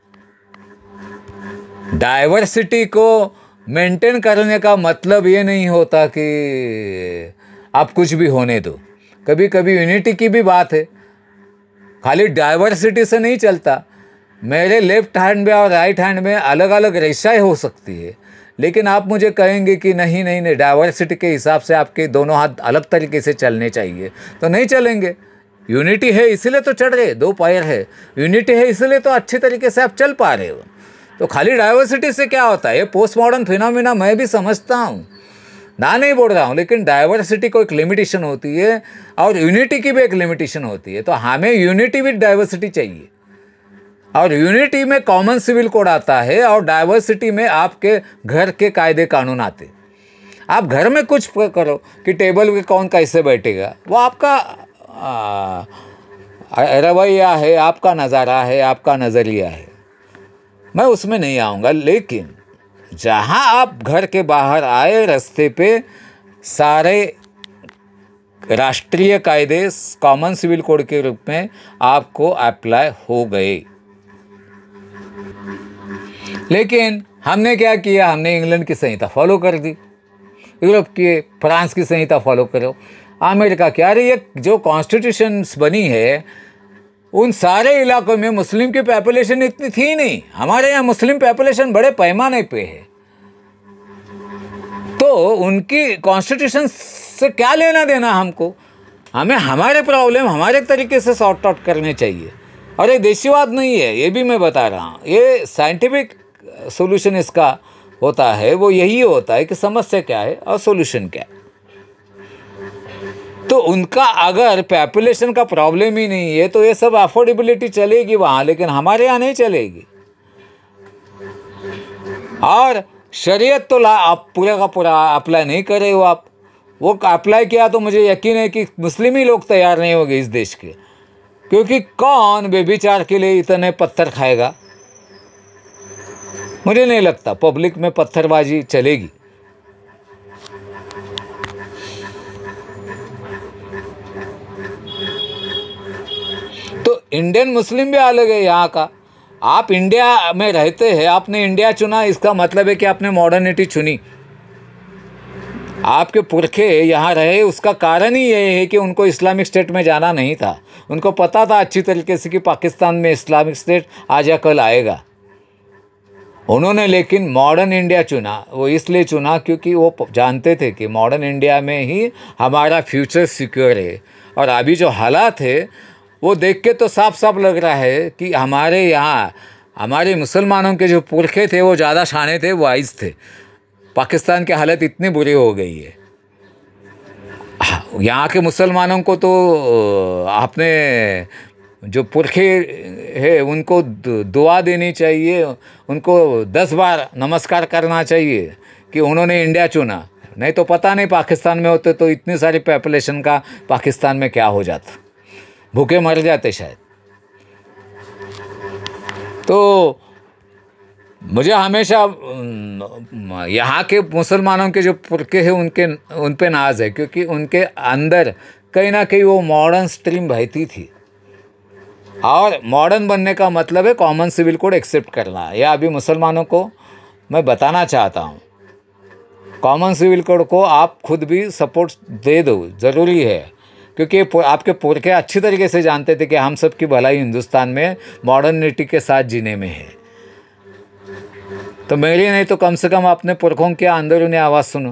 डाइवर्सिटी को मेंटेन करने का मतलब ये नहीं होता कि आप कुछ भी होने दो। कभी कभी यूनिटी की भी बात है। खाली डाइवर्सिटी से नहीं चलता। मेरे लेफ्ट हैंड में और राइट हैंड में अलग अलग रेशाएँ हो सकती है, लेकिन आप मुझे कहेंगे कि नहीं नहीं नहीं, डाइवर्सिटी के हिसाब से आपके दोनों हाथ अलग तरीके से चलने चाहिए, तो नहीं चलेंगे। यूनिटी है इसीलिए तो चढ़ रहे, दो पैर है, यूनिटी है इसलिए तो अच्छे तरीके से आप चल पा रहे हो। तो खाली डाइवर्सिटी से क्या होता है, ये पोस्ट मॉडर्न फिनोमिना मैं भी समझता हूँ, ना नहीं बोल रहा हूँ, लेकिन डाइवर्सिटी को एक लिमिटेशन होती है और यूनिटी की भी एक लिमिटेशन होती है। तो हमें यूनिटी विद डाइवर्सिटी चाहिए, और यूनिटी में कॉमन सिविल कोड आता है और डाइवर्सिटी में आपके घर के कायदे कानून आते। आप घर में कुछ करो कि टेबल पे कौन कैसे बैठेगा, वो आपका रवैया है, आपका नज़ारा है, आपका नज़रिया है, मैं उसमें नहीं आऊँगा। लेकिन जहाँ आप घर के बाहर आए, रास्ते पे सारे राष्ट्रीय कायदे कॉमन सिविल कोड के रूप में आपको अप्लाई हो गए। लेकिन हमने क्या किया, हमने इंग्लैंड की संहिता फॉलो कर दी, यूरोप की, फ्रांस की संहिता फॉलो करो, अमेरिका की। अरे ये जो कॉन्स्टिट्यूशंस बनी है उन सारे इलाकों में मुस्लिम की पॉपुलेशन इतनी थी नहीं। हमारे यहाँ मुस्लिम पॉपुलेशन बड़े पैमाने पे है, तो उनकी कॉन्स्टिट्यूशन से क्या लेना देना हमको। हमें हमारे प्रॉब्लम हमारे तरीके से सॉर्ट आउट करने चाहिए। और ये देशीवाद नहीं है, ये भी मैं बता रहा हूँ, ये साइंटिफिक सॉल्यूशन इसका होता है। वो यही होता है कि समस्या क्या है और सॉल्यूशन क्या है। तो उनका अगर पॉपुलेशन का प्रॉब्लम ही नहीं है तो ये सब अफोर्डेबिलिटी चलेगी वहाँ, लेकिन हमारे यहाँ नहीं चलेगी। और शरीयत तो आप पूरा का पूरा अप्लाई नहीं कर रहे हो आप। वो अप्लाई किया तो मुझे यकीन है कि मुस्लिम ही लोग तैयार नहीं होंगे इस देश के, क्योंकि कौन बेविचार के लिए इतने पत्थर खाएगा। मुझे नहीं लगता पब्लिक में पत्थरबाजी चलेगी। तो इंडियन मुस्लिम भी अलग है यहाँ का। आप इंडिया में रहते हैं, आपने इंडिया चुना, इसका मतलब है कि आपने मॉडर्निटी चुनी। आपके पुरखे यहाँ रहे, उसका कारण ही ये है कि उनको इस्लामिक स्टेट में जाना नहीं था। उनको पता था अच्छी तरीके से कि पाकिस्तान में इस्लामिक स्टेट आज या कल आएगा। उन्होंने लेकिन मॉडर्न इंडिया चुना। वो इसलिए चुना क्योंकि वो जानते थे कि मॉडर्न इंडिया में ही हमारा फ्यूचर सिक्योर है। और अभी जो हालात है वो देख के तो साफ साफ लग रहा है कि हमारे यहाँ हमारे मुसलमानों के जो पुरखे थे वो ज़्यादा शाने थे, वाइज थे। पाकिस्तान की हालत इतनी बुरी हो गई है, यहाँ के मुसलमानों को तो आपने जो पुरखे है उनको दुआ देनी चाहिए, उनको 10 बार नमस्कार करना चाहिए कि उन्होंने इंडिया चुना। नहीं तो पता नहीं पाकिस्तान में होते तो इतनी सारी पॉपुलेशन का पाकिस्तान में क्या हो जाता, भूखे मर जाते शायद। तो मुझे हमेशा यहाँ के मुसलमानों के जो पुरखे हैं उन पे नाज है, क्योंकि उनके अंदर कहीं ना कहीं वो मॉडर्न स्ट्रीम बहती थी। और मॉडर्न बनने का मतलब है कॉमन सिविल कोड एक्सेप्ट करना। यह अभी मुसलमानों को मैं बताना चाहता हूँ, कॉमन सिविल कोड को आप खुद भी सपोर्ट दे दो, ज़रूरी है। क्योंकि आपके पुरखे अच्छी तरीके से जानते थे कि हम सब की भलाई हिंदुस्तान में मॉडर्निटी के साथ जीने में है। तो मेरी नहीं तो कम से कम अपने पुरखों के अंदरूनी आवाज़ सुनो।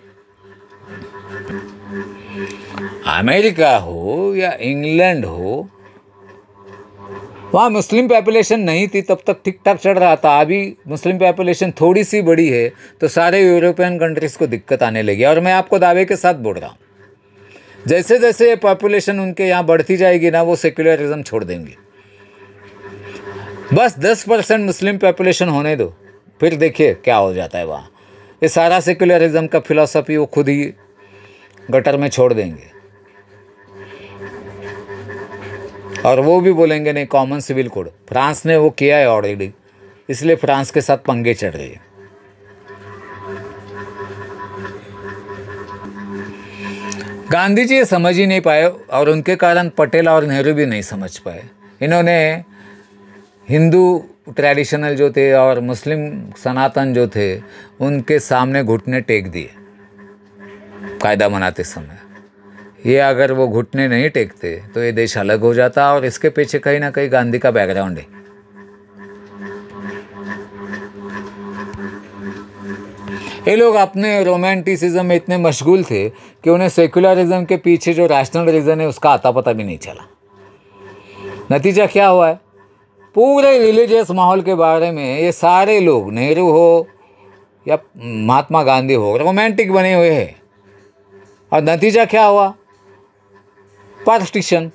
अमेरिका हो या इंग्लैंड हो, वहाँ मुस्लिम पॉपुलेशन नहीं थी तब तक ठीक ठाक चल रहा था। अभी मुस्लिम पॉपुलेशन थोड़ी सी बड़ी है तो सारे यूरोपियन कंट्रीज़ को दिक्कत आने लगी। और मैं आपको दावे के साथ बोल रहा हूँ, जैसे जैसे पॉपुलेशन उनके यहाँ बढ़ती जाएगी ना, वो सेक्युलरिज्म छोड़ देंगे। बस 10% मुस्लिम पॉपुलेशन होने दो, फिर देखिए क्या हो जाता है वहाँ। ये सारा सेक्युलरिज्म का फिलॉसफी वो खुद ही गटर में छोड़ देंगे। और वो भी बोलेंगे नहीं कॉमन सिविल कोड। फ्रांस ने वो किया है ऑलरेडी, इसलिए फ्रांस के साथ पंगे चढ़ रहे हैं। गांधी जी ये समझ ही नहीं पाए और उनके कारण पटेल और नेहरू भी नहीं समझ पाए। इन्होंने हिंदू ट्रेडिशनल जो थे और मुस्लिम सनातन जो थे उनके सामने घुटने टेक दिए कायदा बनाते समय। ये अगर वो घुटने नहीं टेकते तो ये देश अलग हो जाता, और इसके पीछे कहीं ना कहीं गांधी का बैकग्राउंड है। ये लोग अपने रोमांटिसिज्म में इतने मशगूल थे कि उन्हें सेक्युलरिज्म के पीछे जो रैशनल रीज़न है उसका आता पता भी नहीं चला। नतीजा क्या हुआ है? पूरे रिलीजियस माहौल के बारे में ये सारे लोग, नेहरू हो या महात्मा गांधी हो, रोमांटिक बने हुए हैं। और नतीजा क्या हुआ? पार्टीशन।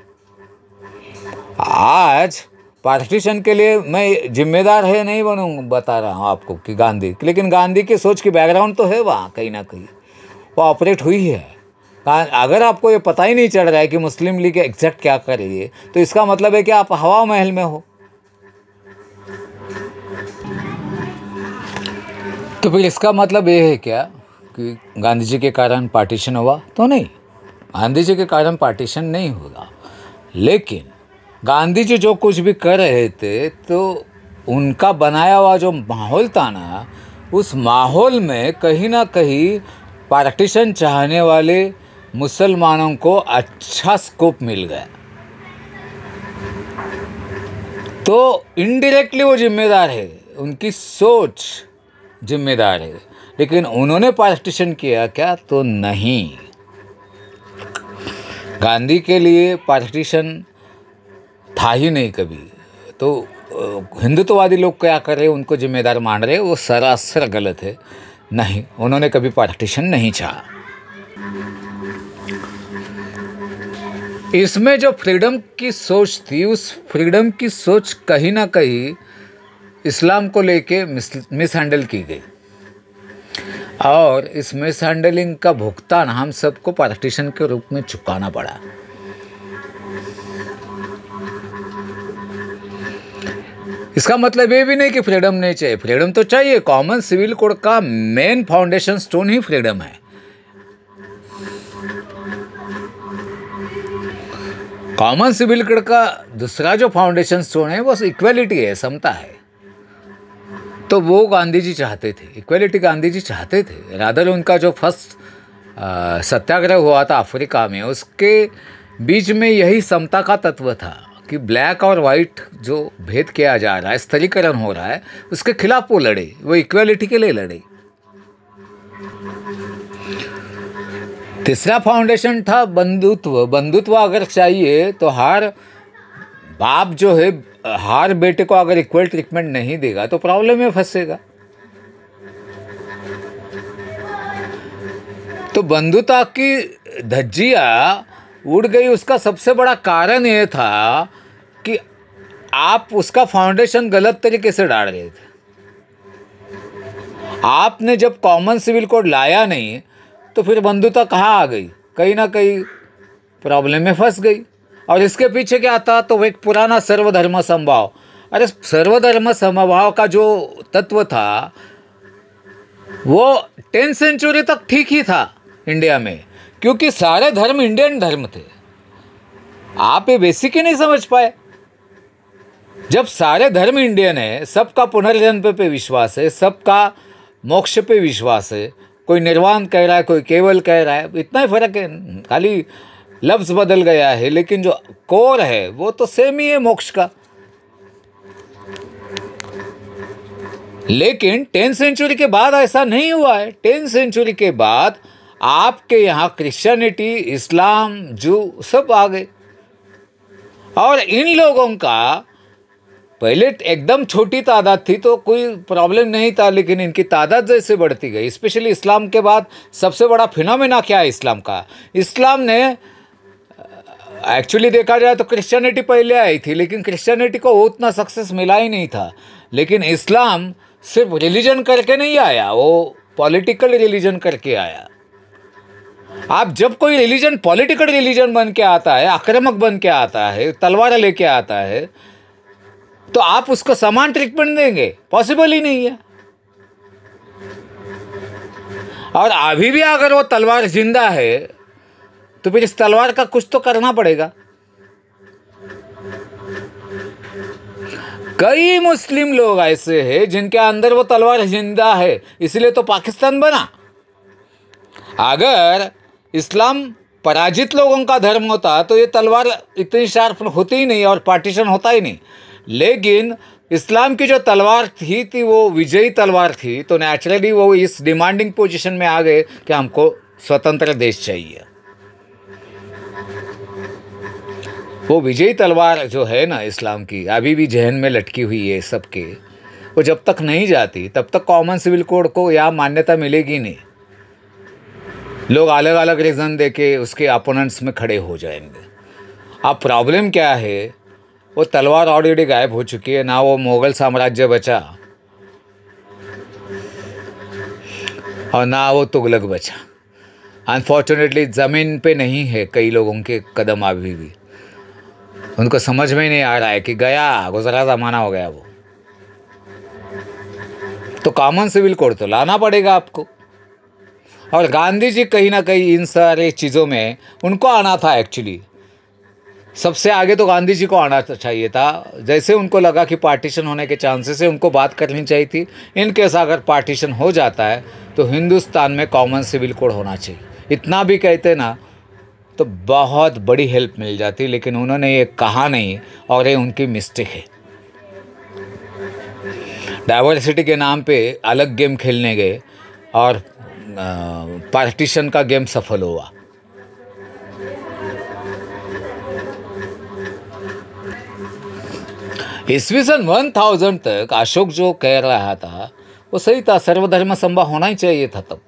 आज पार्टीशन के लिए मैं जिम्मेदार है नहीं बनूंगा, बता रहा हूँ आपको कि गांधी, लेकिन गांधी की सोच की बैकग्राउंड तो है वहाँ, कहीं ना कहीं वो ऑपरेट हुई है। अगर आपको ये पता ही नहीं चल रहा है कि मुस्लिम लीग एग्जैक्ट क्या कर रही है, तो इसका मतलब है कि आप हवा महल में हो। तो फिर इसका मतलब ये है क्या कि गांधी जी के कारण पार्टीशन हुआ? तो नहीं, गांधी जी के कारण पार्टीशन नहीं होगा, लेकिन गांधी जी जो कुछ भी कर रहे थे तो उनका बनाया हुआ जो माहौल था ना, उस माहौल में कहीं ना कहीं पार्टीशन चाहने वाले मुसलमानों को अच्छा स्कोप मिल गया। तो इनडायरेक्टली वो जिम्मेदार है, उनकी सोच जिम्मेदार है, लेकिन उन्होंने पार्टीशन किया क्या? तो नहीं। गांधी के लिए पार्टीशन था ही नहीं कभी। तो हिंदुत्ववादी लोग क्या कर रहे हैं, उनको जिम्मेदार मान रहे हैं, वो सरासर गलत है। नहीं, उन्होंने कभी पार्टीशन नहीं चाहा। इसमें जो फ्रीडम की सोच थी, उस फ्रीडम की सोच कहीं ना कहीं इस्लाम को लेके मिसहैंडल की गई, और इस मिसहैंडलिंग का भुगतान हम सबको पार्टीशन के रूप में चुकाना पड़ा। इसका मतलब ये भी नहीं कि फ्रीडम नहीं चाहिए, फ्रीडम तो चाहिए। कॉमन सिविल कोड का मेन फाउंडेशन स्टोन ही फ्रीडम है। कॉमन सिविल कोड का दूसरा जो फाउंडेशन स्टोन है वो इक्वलिटी है, समता है। तो वो गांधी जी चाहते थे, इक्वलिटी गांधी जी चाहते थे। रादर उनका जो फर्स्ट सत्याग्रह हुआ था अफ्रीका में, उसके बीच में यही समता का तत्व था कि ब्लैक और वाइट जो भेद किया जा रहा है, स्तरीकरण हो रहा है, उसके खिलाफ वो लड़े, वो इक्वलिटी के लिए लड़े। तीसरा फाउंडेशन था बंधुत्व। बंधुत्व अगर चाहिए तो हर बाप जो है हर बेटे को अगर इक्वल ट्रीटमेंट नहीं देगा तो प्रॉब्लम में फंसेगा। तो बंधुता की धज्जियां उड़ गई। उसका सबसे बड़ा कारण ये था कि आप उसका फाउंडेशन गलत तरीके से डाल रहे थे। आपने जब कॉमन सिविल कोड लाया नहीं तो फिर बंधुता कहाँ आ गई? कहीं ना कहीं प्रॉब्लम में फंस गई। और इसके पीछे क्या था? तो वो एक पुराना सर्वधर्म समभाव। अरे सर्वधर्म समभाव का जो तत्व था वो 10th सेंचुरी तक ठीक ही था इंडिया में, क्योंकि सारे धर्म इंडियन धर्म थे। आप ये बेसिक ही नहीं समझ पाए। जब सारे धर्म इंडियन है, सबका पुनर्जन्म पे विश्वास है, सबका मोक्ष पे विश्वास है, कोई निर्वाण कह रहा है, कोई केवल कह रहा है, इतना ही फर्क है, खाली लफ्ज बदल गया है, लेकिन जो कोर है वो तो सेम ही है मोक्ष का। लेकिन 10th सेंचुरी के बाद ऐसा नहीं हुआ है। 10th सेंचुरी के बाद आपके यहाँ क्रिश्चियनिटी, इस्लाम, जू सब आ गए, और इन लोगों का पहले एकदम छोटी तादाद थी तो कोई प्रॉब्लम नहीं था, लेकिन इनकी तादाद जैसे बढ़ती गई, स्पेशली इस्लाम के बाद सबसे बड़ा फिनोमेना क्या है इस्लाम का? इस्लाम ने एक्चुअली देखा जाए तो क्रिश्चियनिटी पहले आई थी, लेकिन क्रिश्चियनिटी को उतना सक्सेस मिला ही नहीं था। लेकिन इस्लाम सिर्फ रिलीजन करके नहीं आया, वो पॉलिटिकल रिलीजन करके आया। आप जब कोई रिलीजन पॉलिटिकल रिलीजन बन के आता है, आक्रामक बन के आता है, तलवार लेके आता है, तो आप उसको समान ट्रीटमेंट देंगे? पॉसिबल ही नहीं है। और अभी भी अगर वो तलवार जिंदा है तो फिर इस तलवार का कुछ तो करना पड़ेगा। कई मुस्लिम लोग ऐसे हैं जिनके अंदर वो तलवार जिंदा है, इसलिए तो पाकिस्तान बना। अगर इस्लाम पराजित लोगों का धर्म होता तो ये तलवार इतनी शार्प होती ही नहीं और पार्टीशन होता ही नहीं। लेकिन इस्लाम की जो तलवार थी वो विजयी तलवार थी, तो नेचुरली वो इस डिमांडिंग पोजीशन में आ गए कि हमको स्वतंत्र देश चाहिए। वो विजयी तलवार जो है ना इस्लाम की, अभी भी जहन में लटकी हुई है सबके, वो जब तक नहीं जाती तब तक कॉमन सिविल कोड को यहाँ मान्यता मिलेगी नहीं। लोग अलग अलग रीज़न देके उसके अपोनेंट्स में खड़े हो जाएंगे। अब प्रॉब्लम क्या है, वो तलवार ऑलरेडी गायब हो चुकी है, ना वो मुग़ल साम्राज्य बचा और ना वो तुगलक बचा। अनफॉर्चुनेटली ज़मीन पे नहीं है कई लोगों के कदम अभी भी। उनको समझ में नहीं आ रहा है कि गया गुजरा ज़माना हो गया वो। तो कॉमन सिविल कोड तो लाना पड़ेगा आपको। और गांधी जी कहीं ना कहीं इन सारे चीज़ों में उनको आना था। एक्चुअली सबसे आगे तो गांधी जी को आना चाहिए था। जैसे उनको लगा कि पार्टीशन होने के चांसेस है, उनको बात करनी चाहिए थी। इन केस अगर पार्टीशन हो जाता है तो हिंदुस्तान में कॉमन सिविल कोड होना चाहिए, इतना भी कहते ना तो बहुत बड़ी हेल्प मिल जाती। लेकिन उन्होंने ये कहा नहीं और ये उनकी मिस्टेक है। डाइवर्सिटी के नाम पे अलग गेम खेलने गए और पार्टीशन का गेम सफल हुआ। ईस्वी सन 1000 तक अशोक जो कह रहा था वो सही था, सर्वधर्म समभाव होना ही चाहिए था तब।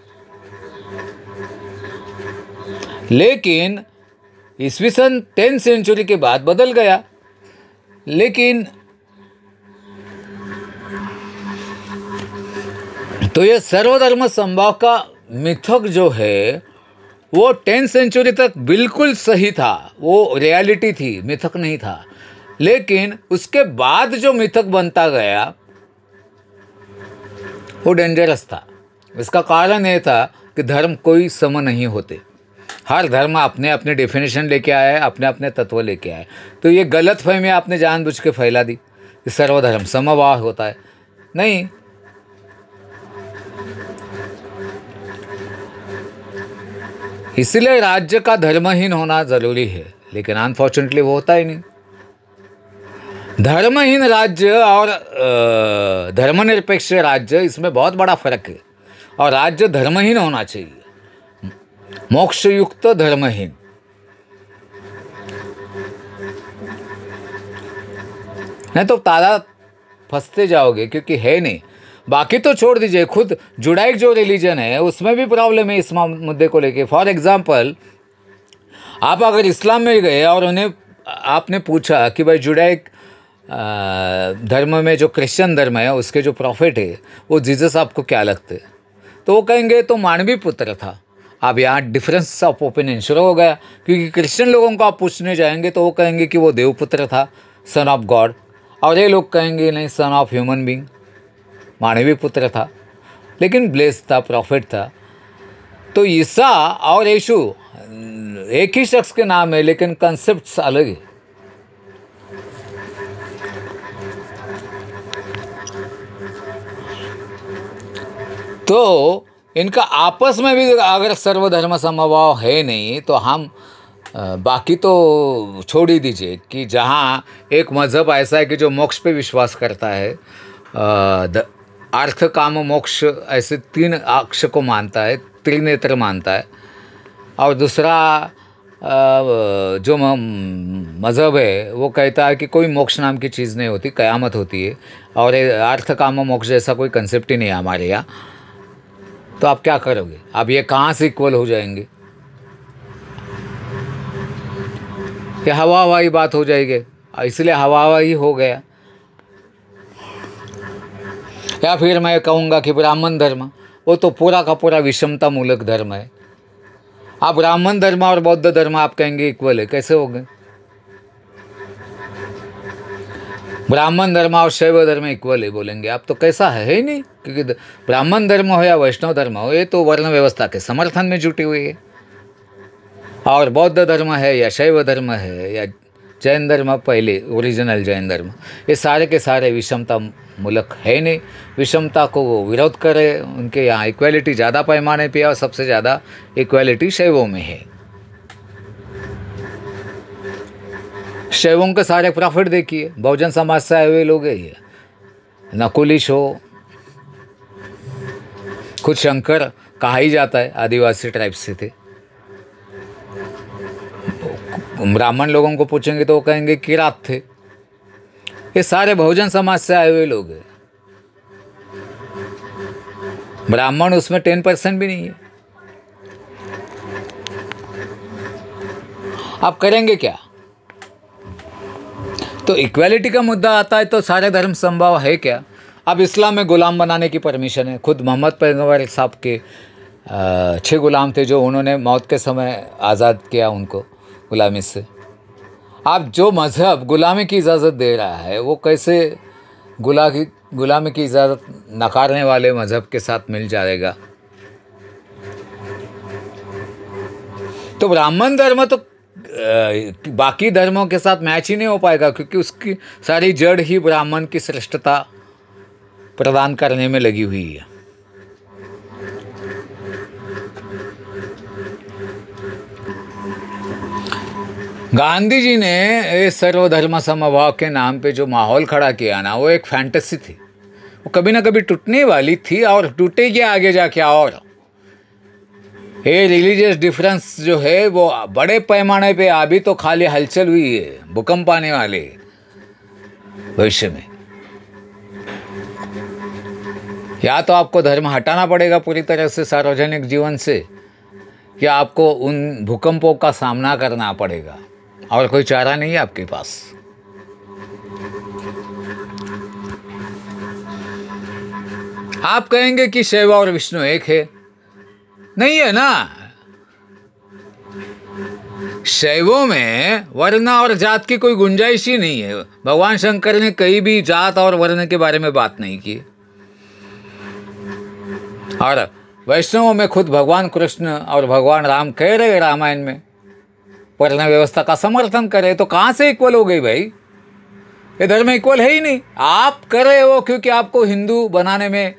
लेकिन ईस्वी सन 10th सेंचुरी के बाद बदल गया। लेकिन तो ये सर्वधर्म समभाव का मिथक जो है वो 10th सेंचुरी तक बिल्कुल सही था, वो रियलिटी थी, मिथक नहीं था। लेकिन उसके बाद जो मिथक बनता गया वो डेंजरस था। इसका कारण ये था कि धर्म कोई सम नहीं होते, हर धर्म अपने अपने डेफिनेशन लेके आया है, अपने अपने तत्व लेके आए। तो ये गलत फहमी आपने जानबूझ के फैला दी कि सर्वधर्म समभाव होता है। नहीं, इसलिए राज्य का धर्महीन होना जरूरी है, लेकिन अनफॉर्चुनेटली वो होता ही नहीं। धर्महीन राज्य और धर्मनिरपेक्ष राज्य, इसमें बहुत बड़ा फर्क है। और राज्य धर्महीन होना चाहिए, मोक्षयुक्त धर्महीन। नहीं तो ताला फंसते जाओगे, क्योंकि है नहीं। बाकी तो छोड़ दीजिए, खुद जुडाइक जो रिलीजन है उसमें भी प्रॉब्लम है इस मुद्दे को लेके। फॉर एग्जांपल, आप अगर इस्लाम में गए और उन्हें आपने पूछा कि भाई जुडाइक धर्म में जो क्रिश्चियन धर्म है उसके जो प्रॉफिट है वो जीसस आपको क्या लगते, तो वो कहेंगे तो मानवीय पुत्र था। अब यहाँ डिफरेंस ऑफ ओपिनियन शुरू हो गया, क्योंकि क्रिश्चियन लोगों को आप पूछने जाएंगे तो वो कहेंगे कि वो देवपुत्र था, सन ऑफ गॉड। और ये लोग कहेंगे नहीं, सन ऑफ ह्यूमन बीइंग, मानवीय पुत्र था, लेकिन ब्लेस था, प्रॉफिट था। तो ईसा और यीशु एक ही शख्स के नाम है, लेकिन कंसेप्ट्स अलग है। तो इनका आपस में भी अगर सर्वधर्म समभाव है नहीं, तो हम बाकी तो छोड़ ही दीजिए कि जहाँ एक मज़हब ऐसा है कि जो मोक्ष पे विश्वास करता है, अर्थ काम मोक्ष ऐसे 3 अक्ष को मानता है, त्रिनेत्र मानता है। और दूसरा जो मज़हब है वो कहता है कि कोई मोक्ष नाम की चीज़ नहीं होती, क़यामत होती है, और अर्थ काम मोक्ष जैसा कोई कंसेप्ट ही नहीं है हमारे यहाँ। तो आप क्या करोगे? अब ये कहाँ से इक्वल हो जाएंगे? ये हवा हवाई बात हो जाएगी, इसलिए हवा हवाई हो गया। या फिर मैं कहूँगा कि ब्राह्मण धर्म वो तो पूरा का पूरा विषमता मूलक धर्म है। आप ब्राह्मण धर्म और बौद्ध धर्म आप कहेंगे इक्वल है, कैसे हो गए? ब्राह्मण धर्म और शैव धर्म इक्वल है बोलेंगे आप, तो कैसा है ही नहीं। क्योंकि ब्राह्मण धर्म हो या वैष्णव धर्म हो, ये तो वर्ण व्यवस्था के समर्थन में जुटी हुई है। और बौद्ध धर्म है या शैव धर्म है या जैन धर्म, पहले ओरिजिनल जैन धर्म, ये सारे के सारे विषमता मूलक है नहीं। विषमता को वो विरोध करे, उनके यहाँ इक्वालिटी ज़्यादा पैमाने पे, और सबसे ज़्यादा इक्वालिटी शैवों में है। शैवों के सारे प्रॉफिट देखिए, बहुजन समाज से आए हुए लोग हैं ये। नकुलिश हो, खुद शंकर कहा ही जाता है आदिवासी ट्राइब से थे। ब्राह्मण लोगों को पूछेंगे तो वो कहेंगे किरात थे। ये सारे बहुजन समाज से आए हुए लोग हैं। ब्राह्मण उसमें 10% भी नहीं है। आप करेंगे क्या? तो इक्वालिटी का मुद्दा आता है तो सारे धर्म संभव है क्या? अब इस्लाम में गुलाम बनाने की परमिशन है। खुद मोहम्मद पैगंबर साहब के 6 गुलाम थे जो उन्होंने मौत के समय आज़ाद किया उनको गुलामी से। आप जो मज़हब गुलामी की इजाज़त दे रहा है वो कैसे गुलामी की इजाज़त नकारने वाले मज़हब के साथ मिल जाएगा? तो ब्राह्मण धर्म तो बाकी धर्मों के साथ मैच ही नहीं हो पाएगा, क्योंकि उसकी सारी जड़ ही ब्राह्मण की श्रेष्ठता प्रदान करने में लगी हुई है। गांधी जी ने सर्वधर्म समभाव के नाम पे जो माहौल खड़ा किया ना, वो एक फैंटेसी थी। वो कभी ना कभी टूटने वाली थी और टूटेगी आगे जाके। और ये रिलीजियस डिफरेंस जो है वो बड़े पैमाने पे अभी तो खाली हलचल हुई है, भूकंप आने वाले भविष्य में। या तो आपको धर्म हटाना पड़ेगा पूरी तरह से सार्वजनिक जीवन से, या आपको उन भूकंपों का सामना करना पड़ेगा, और कोई चारा नहीं है आपके पास। आप कहेंगे कि शैव और विष्णु एक है, नहीं है ना। शैवों में वर्ण और जात की कोई गुंजाइश ही नहीं है। भगवान शंकर ने कहीं भी जात और वर्ण के बारे में बात नहीं की। और वैष्णवों में खुद भगवान कृष्ण और भगवान राम कह रहे रामायण में वर्ण व्यवस्था का समर्थन करे, तो कहाँ से इक्वल हो गई भाई? ये धर्म इक्वल है ही नहीं। आप कर रहे हो क्योंकि आपको हिंदू बनाने में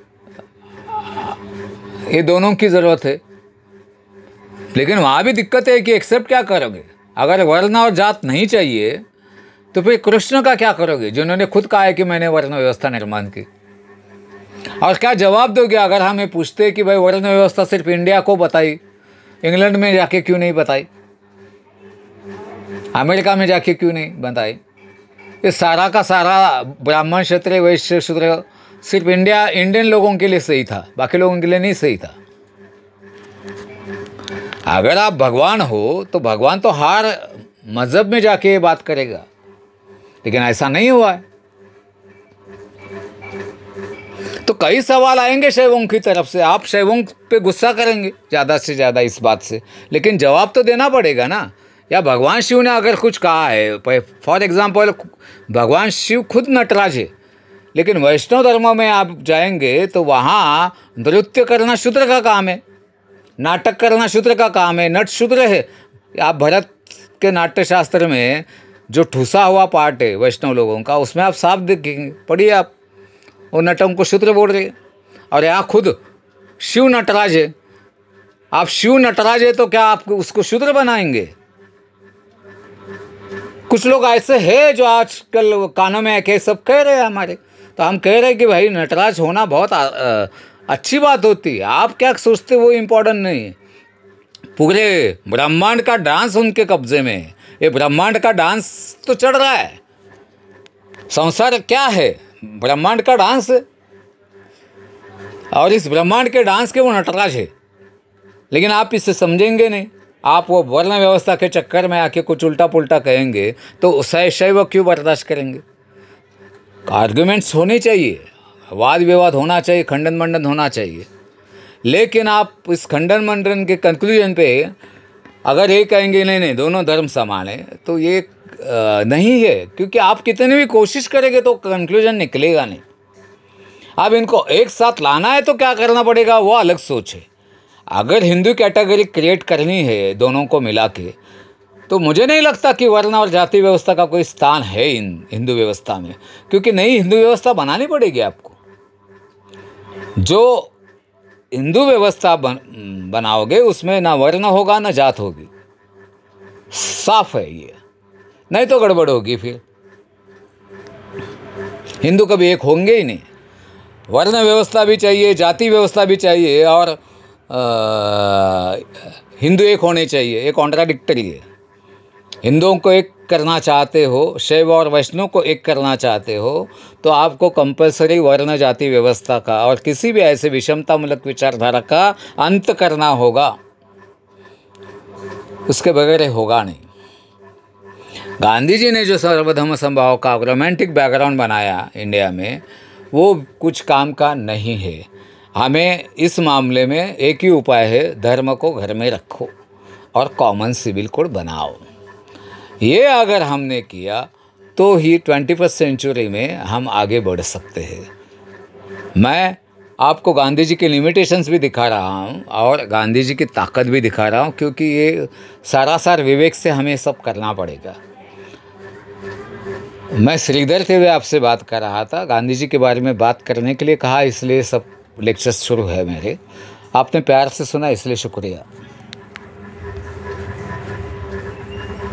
ये दोनों की ज़रूरत है, लेकिन वहाँ भी दिक्कत है कि एक्सेप्ट क्या करोगे? अगर वर्ण और जात नहीं चाहिए तो फिर कृष्ण का क्या करोगे, जिन्होंने खुद कहा है कि मैंने वर्ण व्यवस्था निर्माण की? और क्या जवाब दोगे अगर हमें पूछते कि भाई वर्ण व्यवस्था सिर्फ इंडिया को बताई, इंग्लैंड में जाके क्यों नहीं बताई, अमेरिका में जाके क्यों नहीं बताई? ये सारा का सारा ब्राह्मण क्षत्रिय वैश्य शूद्र सिर्फ इंडियन लोगों के लिए सही था, बाकी लोगों के लिए नहीं सही था। अगर आप भगवान हो तो भगवान तो हर मजहब में जाके ये बात करेगा, लेकिन ऐसा नहीं हुआ है। तो कई सवाल आएंगे शैवों की तरफ से। आप शैवों पे गुस्सा करेंगे ज़्यादा से ज़्यादा इस बात से, लेकिन जवाब तो देना पड़ेगा ना। या भगवान शिव ने अगर कुछ कहा है, फॉर एग्जांपल भगवान शिव खुद नटराज है, लेकिन वैष्णव धर्म में आप जाएंगे तो वहाँ नृत्य करना शूद्र का काम है, नाटक करना शूद्र का काम है, नट शूद्र है। आप भरत के नाट्य शास्त्र में जो ठूसा हुआ पार्ट है वैष्णव लोगों का, उसमें आप साफ देखेंगे, पढ़िए आप, वो नटों को शूद्र बोल रहे हैं। और यहाँ खुद शिव नटराज है। आप शिव नटराज है तो क्या आप उसको शूद्र बनाएंगे? कुछ लोग ऐसे हैं जो आजकल कानों में आके सब कह रहे हैं हमारे, तो हम कह रहे हैं कि भाई नटराज होना बहुत अच्छी बात होती है। आप क्या सोचते वो इम्पोर्टेंट नहीं है। पूरे ब्रह्मांड का डांस उनके कब्जे में है। ये ब्रह्मांड का डांस तो चढ़ रहा है। संसार क्या है? ब्रह्मांड का डांस है, और इस ब्रह्मांड के डांस के वो नटराज है। लेकिन आप इससे समझेंगे नहीं। आप वो वर्ण व्यवस्था के चक्कर में आके कुछ उल्टा पुल्टा कहेंगे तो शैव क्यों बर्दाश्त करेंगे? आर्ग्यूमेंट्स होने चाहिए, वाद विवाद होना चाहिए, खंडन मंडन होना चाहिए। लेकिन आप इस खंडन मंडन के कंक्लूजन पे अगर ये कहेंगे नहीं नहीं दोनों धर्म समान है, तो ये नहीं है। क्योंकि आप कितनी भी कोशिश करेंगे तो कंक्लूजन निकलेगा नहीं। अब इनको एक साथ लाना है तो क्या करना पड़ेगा, वो अलग सोच है। अगर हिंदू कैटेगरी क्रिएट करनी है दोनों को मिला के, तो मुझे नहीं लगता कि वर्ण और जाति व्यवस्था का कोई स्थान है इन हिंदू व्यवस्था में। क्योंकि नई हिंदू व्यवस्था बनानी पड़ेगी आपको। जो हिंदू व्यवस्था बनाओगे उसमें ना वर्ण होगा ना जात होगी, साफ है ये। नहीं तो गड़बड़ होगी। फिर हिंदू कभी एक होंगे ही नहीं। वर्ण व्यवस्था भी चाहिए, जाति व्यवस्था भी चाहिए, और हिंदू एक होने चाहिए, ये कॉन्ट्राडिक्टरी है। हिंदुओं को एक करना चाहते हो, शैव और वैष्णव को एक करना चाहते हो, तो आपको कंपलसरी वर्ण जाति व्यवस्था का और किसी भी ऐसे विषमतामूलक विचारधारा का अंत करना होगा। उसके बगैर होगा नहीं। गांधी जी ने जो सर्वधर्म समभाव का रोमांटिक बैकग्राउंड बनाया इंडिया में, वो कुछ काम का नहीं है। हमें इस मामले में एक ही उपाय है, धर्म को घर में रखो और कॉमन सिविल कोड बनाओ। ये अगर हमने किया तो ही 21वीं सेंचुरी में हम आगे बढ़ सकते हैं। मैं आपको गांधी जी के लिमिटेशंस भी दिखा रहा हूँ और गांधी जी की ताकत भी दिखा रहा हूँ, क्योंकि ये सारासार विवेक से हमें सब करना पड़ेगा। मैं श्रीधर थे, वे आपसे बात कर रहा था, गांधी जी के बारे में बात करने के लिए कहा, इसलिए सब लेक्चर्स शुरू है मेरे। आपने प्यार से सुना, इसलिए शुक्रिया।